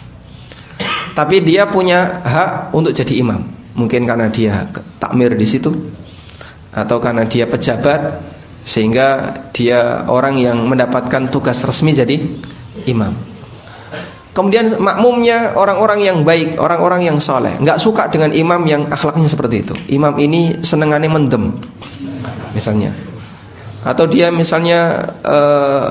Tapi dia punya hak untuk jadi imam. Mungkin karena dia takmir di situ, atau karena dia pejabat sehingga dia orang yang mendapatkan tugas resmi jadi imam. Kemudian makmumnya orang-orang yang baik, orang-orang yang soleh, nggak suka dengan imam yang akhlaknya seperti itu. Imam ini senengannya mendem, misalnya. Atau dia misalnya eh,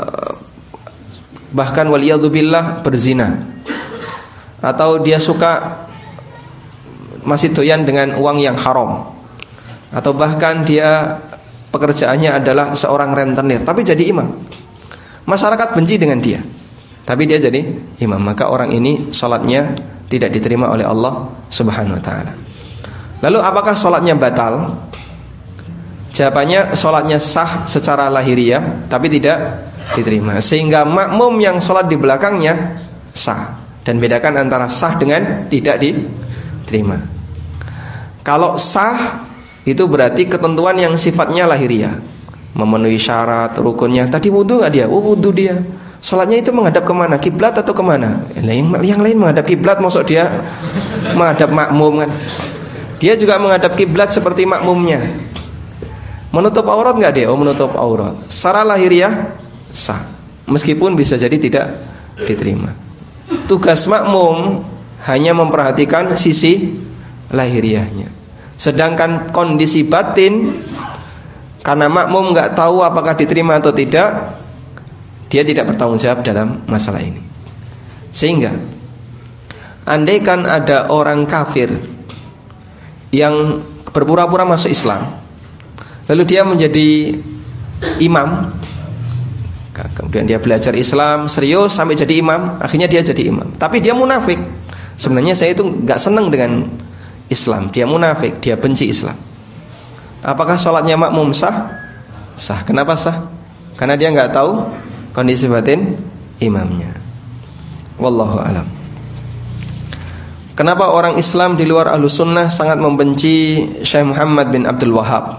bahkan waliyadzubillah berzina. Atau dia suka masih doyan dengan uang yang haram. Atau bahkan dia pekerjaannya adalah seorang rentenir, tapi jadi imam. Masyarakat benci dengan dia, tapi dia jadi imam. Maka orang ini salatnya tidak diterima oleh Allah Subhanahu wa taala. Lalu apakah salatnya batal? Jawabannya salatnya sah secara lahiriah, tapi tidak diterima. Sehingga makmum yang salat di belakangnya sah. Dan bedakan antara sah dengan tidak diterima. Kalau sah itu berarti ketentuan yang sifatnya lahiriah, memenuhi syarat rukunnya. Tadi wudu nggak dia? Oh, wudu dia. Salatnya itu menghadap kemana? Kiblat atau kemana? Yang, yang lain menghadap kiblat, maksud dia menghadap makmum kan? Dia juga menghadap kiblat seperti makmumnya. Menutup aurat enggak dia? Oh, menutup aurat. Secara lahiriah sah, meskipun bisa jadi tidak diterima. Tugas makmum hanya memperhatikan sisi lahiriahnya. Sedangkan kondisi batin, karena makmum enggak tahu apakah diterima atau tidak, dia tidak bertanggung jawab dalam masalah ini. Sehingga andaikan ada orang kafir yang berpura-pura masuk Islam, lalu dia menjadi imam, kemudian dia belajar Islam serius sampai jadi imam, akhirnya dia jadi imam, tapi dia munafik. Sebenarnya saya itu gak senang dengan Islam, dia munafik, dia benci Islam. Apakah sholatnya makmum sah? Sah. Kenapa sah? Karena dia gak tahu kondisi batin imamnya. Wallahu alam. Kenapa orang Islam di luar Ahlus Sunnah sangat membenci Syekh Muhammad bin Abdul Wahhab?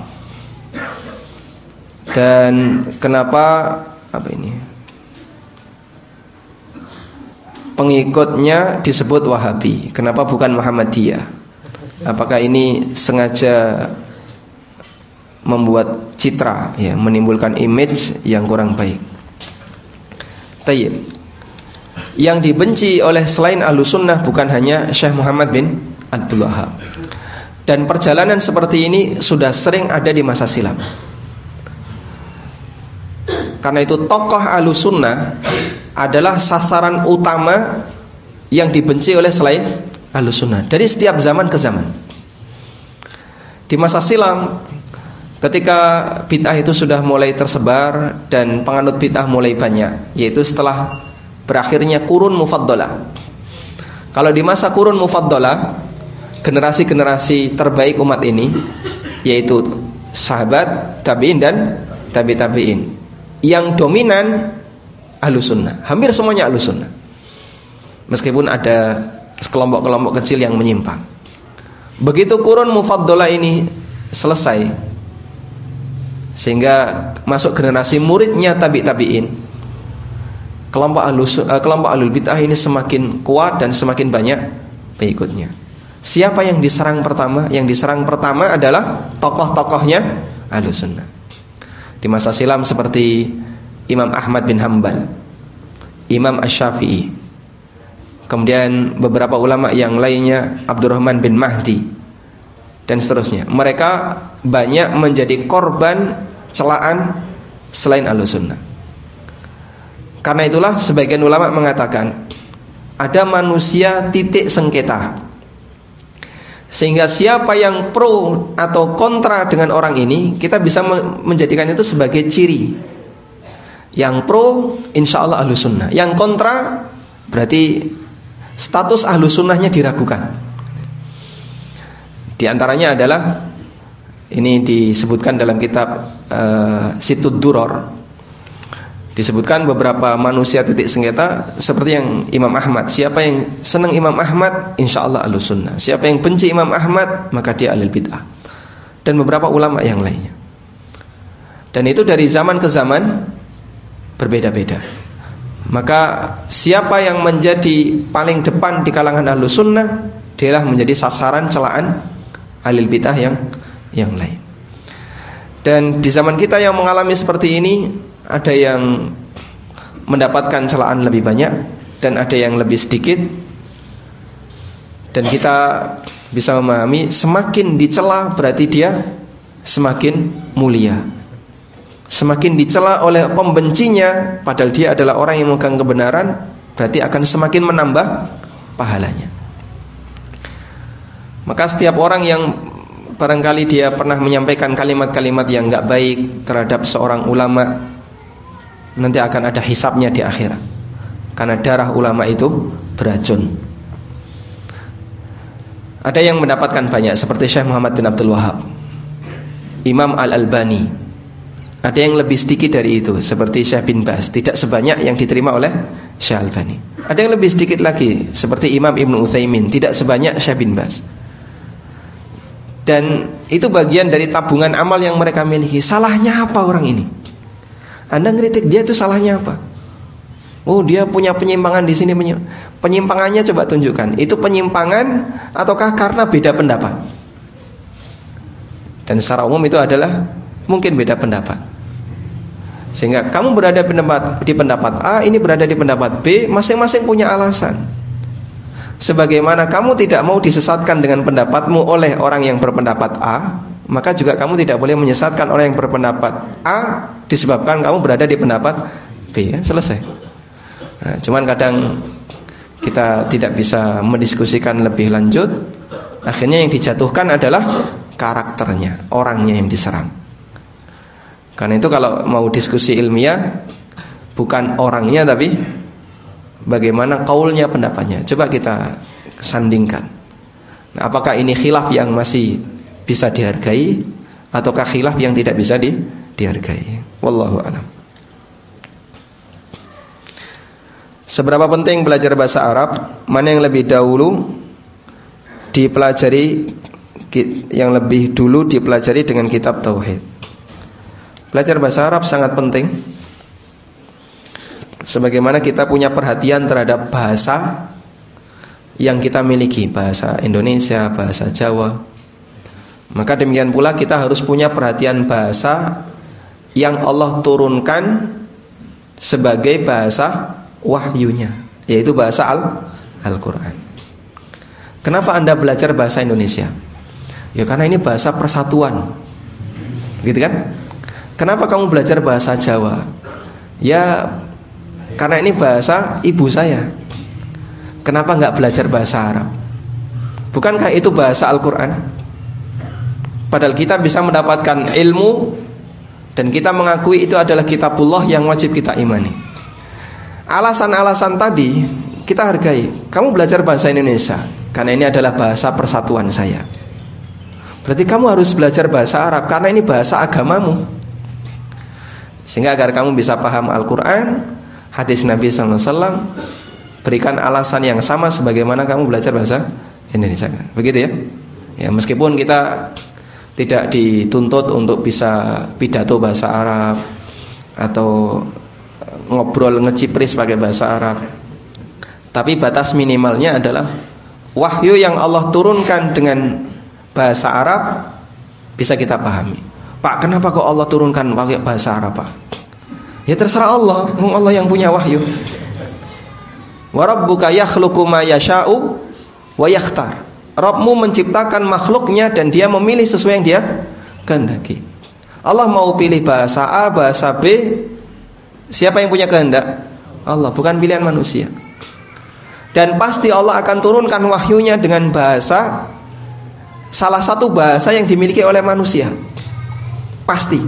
Dan kenapa apa ini? Pengikutnya disebut Wahabi. Kenapa bukan Muhammadiyah? Apakah ini sengaja membuat citra, ya, menimbulkan image yang kurang baik? Tayyib. Yang dibenci oleh selain Ahlus Sunnah bukan hanya Syekh Muhammad bin Abdul Wahhab. Dan perjalanan seperti ini sudah sering ada di masa silam. Karena itu tokoh Ahlus Sunnah adalah sasaran utama yang dibenci oleh selain Ahlus Sunnah dari setiap zaman ke zaman. Di masa silam, ketika bid'ah itu sudah mulai tersebar dan penganut bid'ah mulai banyak, yaitu setelah berakhirnya kurun mufaddalah. Kalau di masa kurun mufaddalah, generasi-generasi terbaik umat ini, yaitu sahabat, tabi'in dan tabi' tabi'in, yang dominan Ahlus Sunnah, hampir semuanya Ahlus Sunnah, meskipun ada kelompok-kelompok kecil yang menyimpang. Begitu kurun mufaddalah ini selesai, sehingga masuk generasi muridnya tabi' tabi'in, kelompok ahlus, uh, kelompok ahlul bid'ah ini semakin kuat dan semakin banyak pengikutnya. Siapa yang diserang pertama? Yang diserang pertama adalah tokoh-tokohnya Ahlus Sunnah. Di masa silam seperti Imam Ahmad bin Hanbal, Imam Asy-Syafi'i, kemudian beberapa ulama yang lainnya, Abdurrahman bin Mahdi, dan seterusnya. Mereka banyak menjadi korban celaan selain Ahlus Sunnah. Karena itulah sebagian ulama mengatakan ada manusia titik sengketa, sehingga siapa yang pro atau kontra dengan orang ini, kita bisa menjadikan itu sebagai ciri. Yang pro insya Allah Ahlus Sunnah, yang kontra berarti status Ahlus Sunnahnya diragukan. Di antaranya adalah ini disebutkan dalam kitab uh, Situd Duror. Disebutkan beberapa manusia titik sengketa seperti yang Imam Ahmad. Siapa yang senang Imam Ahmad, insya Allah Ahlus Sunnah. Siapa yang benci Imam Ahmad, maka dia Ahlul Bid'ah. Dan beberapa ulama yang lainnya. Dan itu dari zaman ke zaman berbeda-beda. Maka siapa yang menjadi paling depan di kalangan Ahlus Sunnah, dialah menjadi sasaran celaan Ahlul Bid'ah yang yang lain. Dan di zaman kita yang mengalami seperti ini, ada yang mendapatkan celaan lebih banyak dan ada yang lebih sedikit. Dan kita bisa memahami, semakin dicela berarti dia semakin mulia. Semakin dicela oleh pembencinya, padahal dia adalah orang yang memegang kebenaran, berarti akan semakin menambah pahalanya. Maka setiap orang yang barangkali dia pernah menyampaikan kalimat-kalimat yang enggak baik terhadap seorang ulama, nanti akan ada hisabnya di akhirat. Karena darah ulama itu beracun. Ada yang mendapatkan banyak seperti Syekh Muhammad bin Abdul Wahhab, Imam Al-Albani. Ada yang lebih sedikit dari itu seperti Syekh bin Baz, tidak sebanyak yang diterima oleh Syekh Al-Albani. Ada yang lebih sedikit lagi seperti Imam Ibnu Utsaimin, tidak sebanyak Syekh bin Baz. Dan itu bagian dari tabungan amal yang mereka miliki. Salahnya apa orang ini? Anda ngeritik dia itu salahnya apa? Oh, dia punya penyimpangan di sini. Penyimpangannya coba tunjukkan. Itu penyimpangan ataukah karena beda pendapat? Dan secara umum itu adalah mungkin beda pendapat. Sehingga kamu berada di pendapat, di pendapat A, ini berada di pendapat B, masing-masing punya alasan. Sebagaimana kamu tidak mau disesatkan dengan pendapatmu oleh orang yang berpendapat A, maka juga kamu tidak boleh menyesatkan orang yang berpendapat A disebabkan kamu berada di pendapat B. Ya, selesai. Nah, cuman kadang kita tidak bisa mendiskusikan lebih lanjut. Akhirnya yang dijatuhkan adalah karakternya, orangnya yang diserang. Karena itu kalau mau diskusi ilmiah, bukan orangnya tapi bagaimana kaulnya, pendapatnya. Coba kita sandingkan. Nah, apakah ini khilaf yang masih bisa dihargai ataukah khilaf yang tidak bisa di, dihargai? Wallahu a'lam. Seberapa penting belajar bahasa Arab? Mana yang lebih dahulu dipelajari, yang lebih dulu dipelajari dengan kitab tauhid. Belajar bahasa Arab sangat penting. Sebagaimana kita punya perhatian terhadap bahasa yang kita miliki, bahasa Indonesia, bahasa Jawa, maka demikian pula kita harus punya perhatian bahasa yang Allah turunkan sebagai bahasa wahyunya, yaitu bahasa Al Al-Quran. Kenapa Anda belajar bahasa Indonesia? Ya karena ini bahasa persatuan, gitu kan? Kenapa kamu belajar bahasa Jawa? Ya karena ini bahasa ibu saya. Kenapa nggak belajar bahasa Arab? Bukankah itu bahasa Al-Quran? Padahal kita bisa mendapatkan ilmu dan kita mengakui itu adalah kitabullah yang wajib kita imani. Alasan-alasan tadi kita hargai. Kamu belajar bahasa Indonesia karena ini adalah bahasa persatuan saya. Berarti kamu harus belajar bahasa Arab karena ini bahasa agamamu. Sehingga agar kamu bisa paham Al-Quran, hadis Nabi sallallahu alaihi wasallam, berikan alasan yang sama sebagaimana kamu belajar bahasa Indonesia. Begitu ya. Ya, meskipun kita tidak dituntut untuk bisa pidato bahasa Arab atau ngobrol ngecipris pakai bahasa Arab, tapi batas minimalnya adalah wahyu yang Allah turunkan dengan bahasa Arab bisa kita pahami. Pak, kenapa kok Allah turunkan pakai bahasa Arab, Pak? Ya terserah Allah, Allah yang punya wahyu. Wa rabbuka yakhluqu ma yasha'u wa yakhtar. Rabbmu menciptakan makhluknya dan dia memilih sesuai yang dia kehendaki. Allah mau pilih bahasa A, bahasa B, siapa yang punya kehendak? Allah, bukan pilihan manusia. Dan pasti Allah akan turunkan wahyunya dengan bahasa, salah satu bahasa yang dimiliki oleh manusia. Pasti.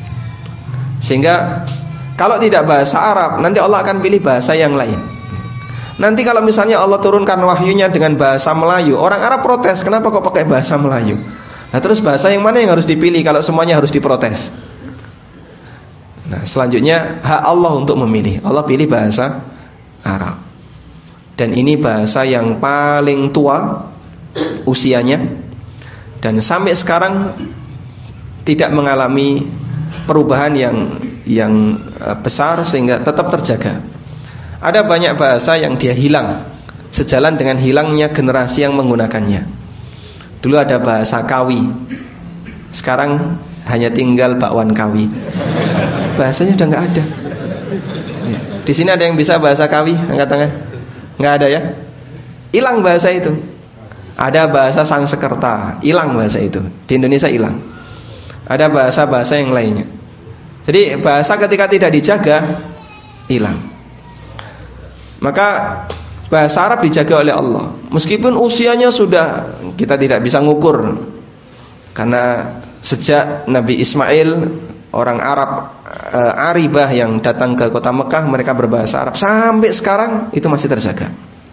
Sehingga kalau tidak bahasa Arab, nanti Allah akan pilih bahasa yang lain. Nanti kalau misalnya Allah turunkan wahyunya dengan bahasa Melayu, orang Arab protes, kenapa kok pakai bahasa Melayu? Nah terus bahasa yang mana yang harus dipilih kalau semuanya harus diprotes? Nah selanjutnya hak Allah untuk memilih. Allah pilih bahasa Arab. Dan ini bahasa yang paling tua usianya, dan sampai sekarang tidak mengalami perubahan yang yang besar sehingga tetap terjaga. Ada banyak bahasa yang dia hilang sejalan dengan hilangnya generasi yang menggunakannya. Dulu ada bahasa Kawi, sekarang hanya tinggal bakwan Kawi. Bahasanya udah nggak ada. Di sini ada yang bisa bahasa Kawi? Angkat tangan. Nggak ada ya? Hilang bahasa itu. Ada bahasa Sangsekerta, hilang bahasa itu. Di Indonesia hilang. Ada bahasa-bahasa yang lainnya. Jadi bahasa ketika tidak dijaga hilang. Maka bahasa Arab dijaga oleh Allah. Meskipun usianya sudah kita tidak bisa ngukur, karena sejak Nabi Ismail, orang Arab e, Aribah yang datang ke kota Mekah, mereka berbahasa Arab, sampai sekarang itu masih terjaga.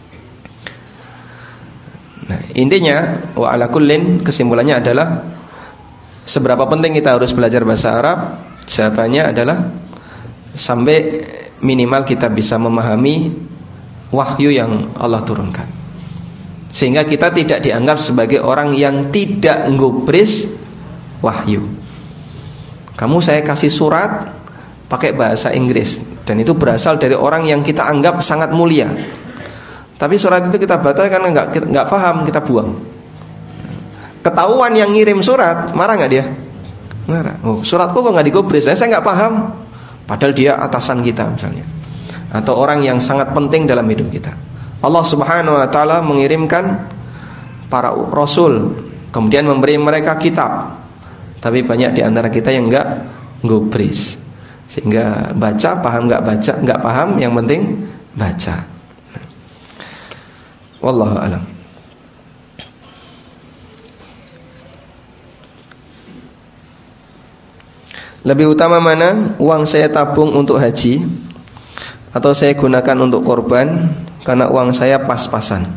Nah, intinya wa ala kullin, kesimpulannya adalah seberapa penting kita harus belajar bahasa Arab? Jawabannya adalah sampai minimal kita bisa memahami wahyu yang Allah turunkan, sehingga kita tidak dianggap sebagai orang yang tidak nggubris wahyu. Kamu saya kasih surat pakai bahasa Inggris, dan itu berasal dari orang yang kita anggap sangat mulia, tapi surat itu kita batal karena nggak nggak paham, kita buang. ketahuan yang ngirim surat, marah nggak dia? Marah. Oh, suratku kok nggak digubris? Saya nggak paham. Padahal dia atasan kita misalnya, atau orang yang sangat penting dalam hidup kita. Allah Subhanahu Wa Taala mengirimkan para rasul, kemudian memberi mereka kitab. Tapi banyak di antara kita yang nggak gubris, sehingga baca paham nggak baca nggak paham, yang penting baca. Wallahu a'lam. Lebih utama mana? Uang saya tabung untuk haji atau saya gunakan untuk korban, karena uang saya pas-pasan.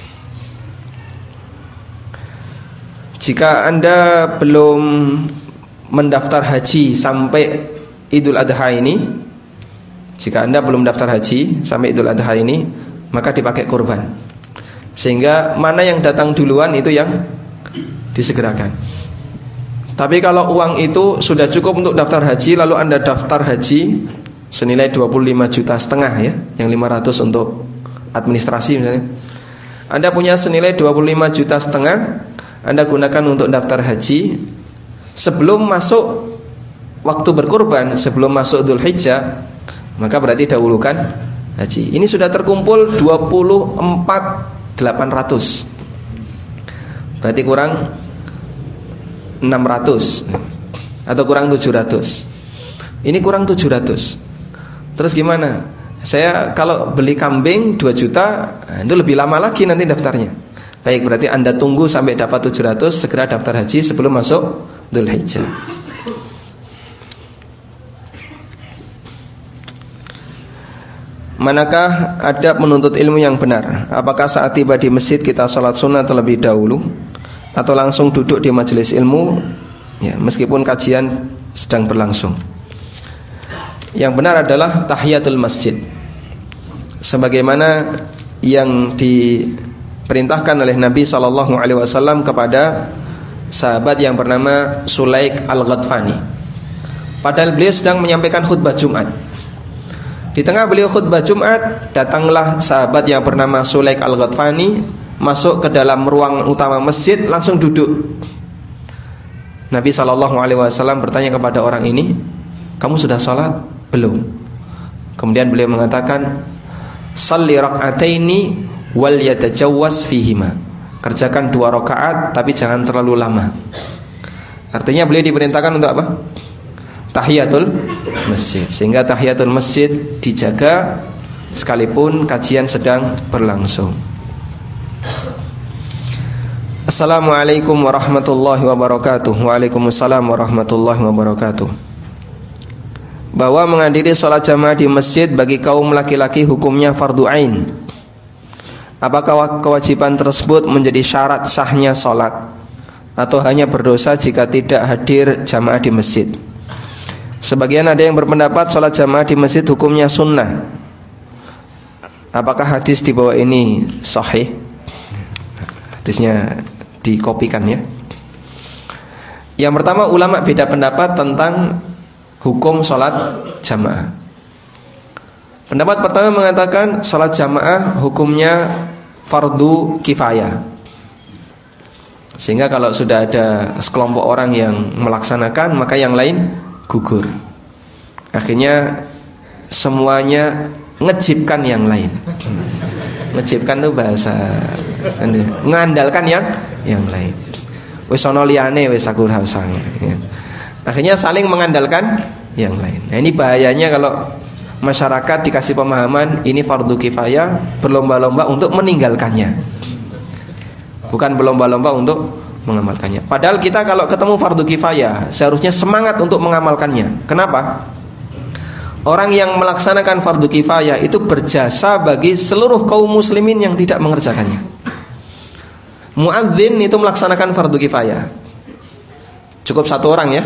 Jika Anda belum mendaftar haji sampai Idul Adha ini, jika Anda belum daftar haji sampai Idul Adha ini, maka dipakai kurban. Sehingga mana yang datang duluan itu yang disegerakan. Tapi kalau uang itu sudah cukup untuk daftar haji, lalu Anda daftar haji senilai dua puluh lima juta setengah ya, yang lima ratus untuk administrasi misalnya. Anda punya senilai dua puluh lima juta setengah, Anda gunakan untuk daftar haji. Sebelum masuk waktu berkurban, sebelum masuk Dzulhijjah, maka berarti dahulukan haji. Ini sudah terkumpul dua puluh empat ribu delapan ratus. Berarti kurang enam ratus atau kurang tujuh ratus. Ini kurang tujuh ratus. Terus gimana? Saya kalau beli kambing dua juta, itu lebih lama lagi nanti daftarnya. Baik, berarti Anda tunggu sampai dapat tujuh ratus, segera daftar haji sebelum masuk Dzulhijjah. Manakah adab menuntut ilmu yang benar? Apakah saat tiba di masjid kita sholat sunnah terlebih dahulu, atau langsung duduk di majelis ilmu ya, meskipun kajian sedang berlangsung? Yang benar adalah tahiyatul masjid, sebagaimana yang diperintahkan oleh Nabi shallallahu alaihi wasallam kepada sahabat yang bernama Sulaik al-Ghatfani. Padahal beliau sedang menyampaikan khutbah Jumat. Di tengah beliau khutbah Jumat, datanglah sahabat yang bernama Sulaik al-Ghatfani masuk ke dalam ruang utama masjid, langsung duduk. Nabi shallallahu alaihi wasallam bertanya kepada orang ini, kamu sudah sholat? Belum. Kemudian beliau mengatakan, Salli rak'ataini wal yatajawwaz fihima. Kerjakan dua rakaat tapi jangan terlalu lama. Artinya beliau diperintahkan untuk apa? Tahiyatul masjid. Sehingga tahiyatul masjid dijaga sekalipun kajian sedang berlangsung. Assalamualaikum warahmatullahi wabarakatuh. Waalaikumsalam warahmatullahi wabarakatuh. Bahwa menghadiri sholat jamaah di masjid bagi kaum laki-laki hukumnya fardu ain. Apakah kewajiban tersebut menjadi syarat sahnya sholat, atau hanya berdosa jika tidak hadir jamaah di masjid? Sebagian ada yang berpendapat sholat jamaah di masjid hukumnya sunnah. Apakah hadis di bawah ini sahih? Hadisnya dikopikan ya. Yang pertama, ulama beda pendapat tentang hukum sholat jamaah. Pendapat pertama mengatakan sholat jamaah hukumnya fardu kifayah, sehingga kalau sudah ada sekelompok orang yang melaksanakan, maka yang lain gugur. Akhirnya semuanya ngejibkan yang lain. Ngejibkan itu bahasa mengandalkan yang yang lain. Wis ana liyane wis aku ora usah. Akhirnya saling mengandalkan yang lain. Nah, ini bahayanya kalau masyarakat dikasih pemahaman ini fardu kifayah, berlomba-lomba untuk meninggalkannya, bukan berlomba-lomba untuk mengamalkannya. Padahal kita kalau ketemu fardu kifayah seharusnya semangat untuk mengamalkannya. Kenapa? Orang yang melaksanakan fardu kifayah itu berjasa bagi seluruh kaum muslimin yang tidak mengerjakannya. Muadzin itu melaksanakan fardu kifayah, cukup satu orang ya.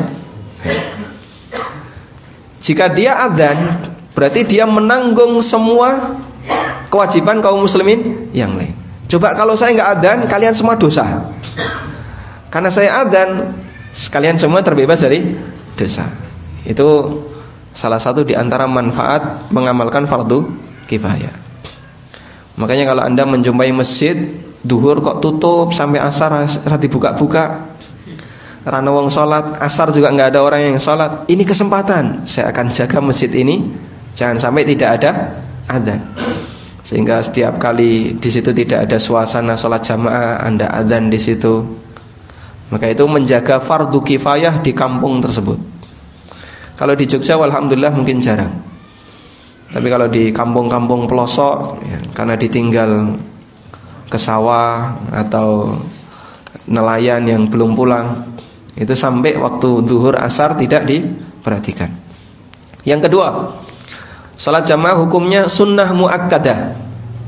Jika dia adzan, berarti dia menanggung semua kewajiban kaum muslimin yang lain. Coba kalau saya nggak adzan, kalian semua dosa. Karena saya adzan, kalian semua terbebas dari dosa. Itu salah satu di antara manfaat mengamalkan fardu kifayah. Makanya kalau Anda menjumpai masjid duhur kok tutup sampai asar ora dibuka-buka. Rana wong sholat, asar juga nggak ada orang yang sholat. Ini kesempatan, saya akan jaga masjid ini, jangan sampai tidak ada adzan. Sehingga setiap kali di situ tidak ada suasana sholat jamaah, Anda adzan di situ. Maka itu menjaga fardu kifayah di kampung tersebut. Kalau di Jogja, alhamdulillah mungkin jarang. Tapi kalau di kampung-kampung pelosok, ya, karena ditinggal ke sawah atau nelayan yang belum pulang, itu sampai waktu zuhur asar tidak diperhatikan. Yang kedua, salat jamaah hukumnya sunnah muakkadah,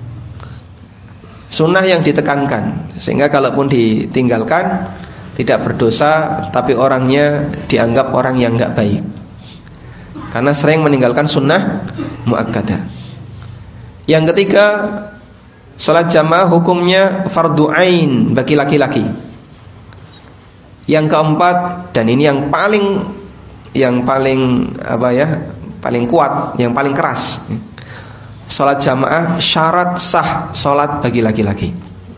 sunnah yang ditekankan, sehingga kalaupun ditinggalkan tidak berdosa, tapi orangnya dianggap orang yang enggak baik, karena sering meninggalkan sunnah muakkadah. Yang ketiga, salat jamaah hukumnya fardu ain bagi laki-laki. Yang keempat, dan ini yang paling yang paling apa ya, paling kuat, yang paling keras, salat jamaah syarat sah salat bagi laki-laki.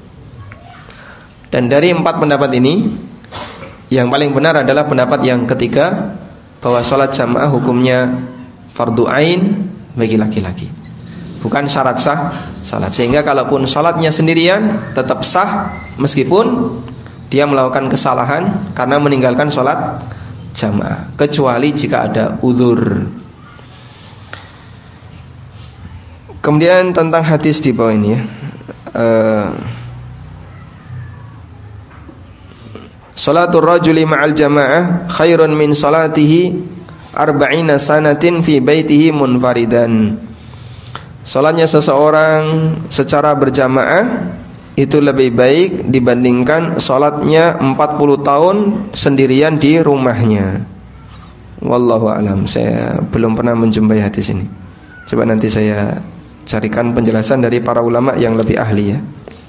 Dan dari empat pendapat ini, yang paling benar adalah pendapat yang ketiga, bahwa salat jamaah hukumnya fardu ain bagi laki-laki, bukan syarat sah salat. Sehingga kalaupun salatnya sendirian tetap sah meskipun dia melakukan kesalahan karena meninggalkan sholat jamaah, kecuali jika ada uzur. Kemudian tentang hadis di bawah ini ya, uh, salatul rajuli ma'al jamaah khairun min salatihi arba'ina sanatin fi baitihi munfaridan. Salatnya seseorang secara berjamaah itu lebih baik dibandingkan sholatnya empat puluh tahun sendirian di rumahnya. Wallahu a'lam. Saya belum pernah menjumpai hadis ini. Coba nanti saya carikan penjelasan dari para ulama yang lebih ahli ya.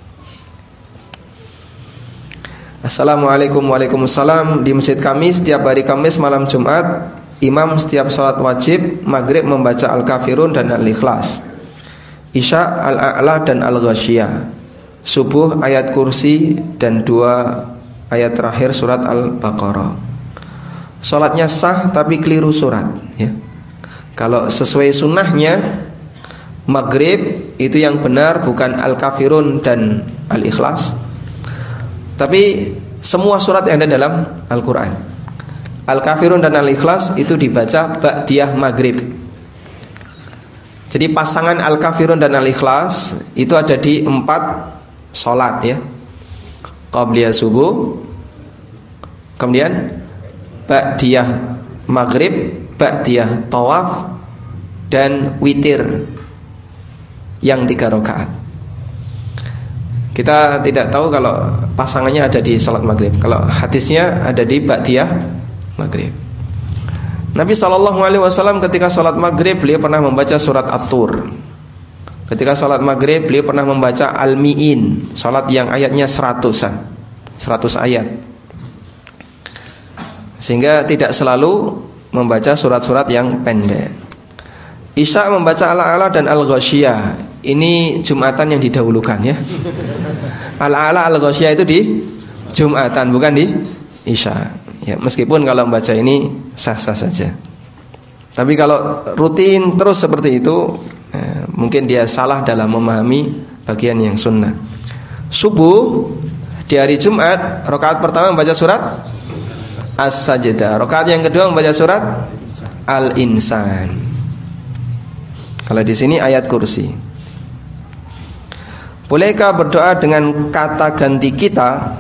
Assalamualaikum. Waalaikumsalam. Di masjid kami setiap hari Kamis malam Jumat, imam setiap sholat wajib maghrib membaca Al-Kafirun dan Al-Ikhlas, Isya Al-A'la dan Al-Ghasyiyah, subuh ayat kursi dan dua ayat terakhir surat Al-Baqarah. Salatnya sah tapi keliru surat ya. Kalau sesuai sunnahnya, maghrib itu yang benar bukan Al-Kafirun dan Al-Ikhlas, tapi semua surat yang ada dalam Al-Quran. Al-Kafirun dan Al-Ikhlas itu dibaca ba'diyah maghrib. Jadi pasangan Al-Kafirun dan Al-Ikhlas itu ada di empat sholat ya, qabliyah subuh, kemudian ba'diyah maghrib, ba'diyah tawaf, dan witir yang tiga rakaat. Kita tidak tahu kalau pasangannya ada di sholat maghrib. Kalau hadisnya ada di ba'diyah maghrib. Nabi shallallahu alaihi wasallam ketika sholat maghrib beliau pernah membaca surat At-Tur. Ketika sholat maghrib beliau pernah membaca Al-Mi'in, sholat yang ayatnya seratusan, seratus ayat. Sehingga tidak selalu membaca surat-surat yang pendek. Isya membaca Al-A'la dan Al-Ghasyiyah. Ini Jumatan yang didahulukan ya. Al-A'la Al-Ghasyiyah itu di Jumatan, bukan di Isya ya. Meskipun kalau membaca ini sah-sah saja, tapi kalau rutin terus seperti itu, Eh, mungkin dia salah dalam memahami bagian yang sunnah. Subuh di hari Jumat, rakaat pertama membaca surat As-Sajdah, rakaat yang kedua membaca surat Al-Insan. Kalau di sini ayat kursi. Bolehkah berdoa dengan kata ganti kita?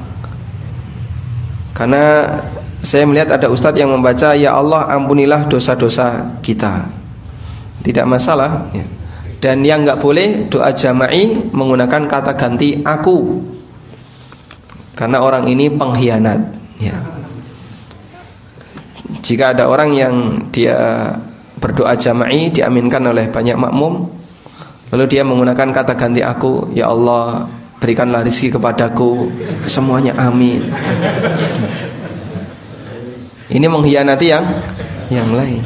Karena saya melihat ada ustadz yang membaca ya Allah ampunilah dosa-dosa kita. Tidak masalah ya. Dan yang enggak boleh doa jama'i menggunakan kata ganti aku, karena orang ini pengkhianat ya. Jika ada orang yang dia berdoa jama'i diaminkan oleh banyak makmum, lalu dia menggunakan kata ganti aku, ya Allah berikanlah rezeki kepadaku, semuanya amin. Ini mengkhianati yang yang lain.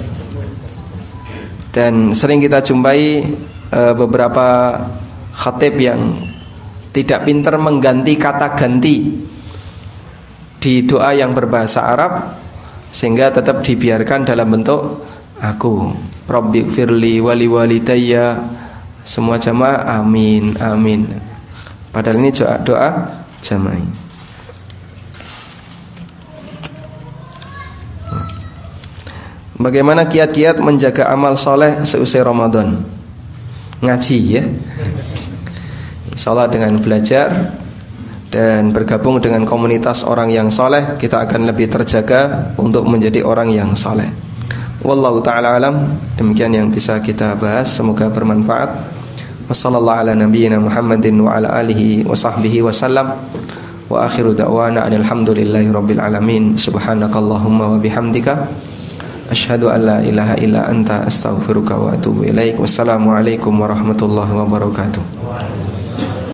Dan sering kita jumpai e, beberapa khatib yang tidak pintar mengganti kata ganti di doa yang berbahasa Arab, sehingga tetap dibiarkan dalam bentuk aku. Rabbi firli wali walidayya, semua jamaah amin amin. Padahal ini doa, doa jama'i. Bagaimana kiat-kiat menjaga amal soleh seusai Ramadan? Ngaji ya, insyaallah dengan belajar dan bergabung dengan komunitas orang yang soleh, kita akan lebih terjaga untuk menjadi orang yang soleh. Wallahu ta'ala alam. Demikian yang bisa kita bahas, semoga bermanfaat. Wassallallahu ala nabiyyina Muhammadin wa ala alihi wa sahbihi wasallam. Wa akhiru da'wana alhamdulillahi rabbil alamin. Subhanakallahumma wa bihamdika asyhadu an la ilaha illa anta astaghfiruka wa atubu ilaik. Wassalamualaikum warahmatullahi wabarakatuh.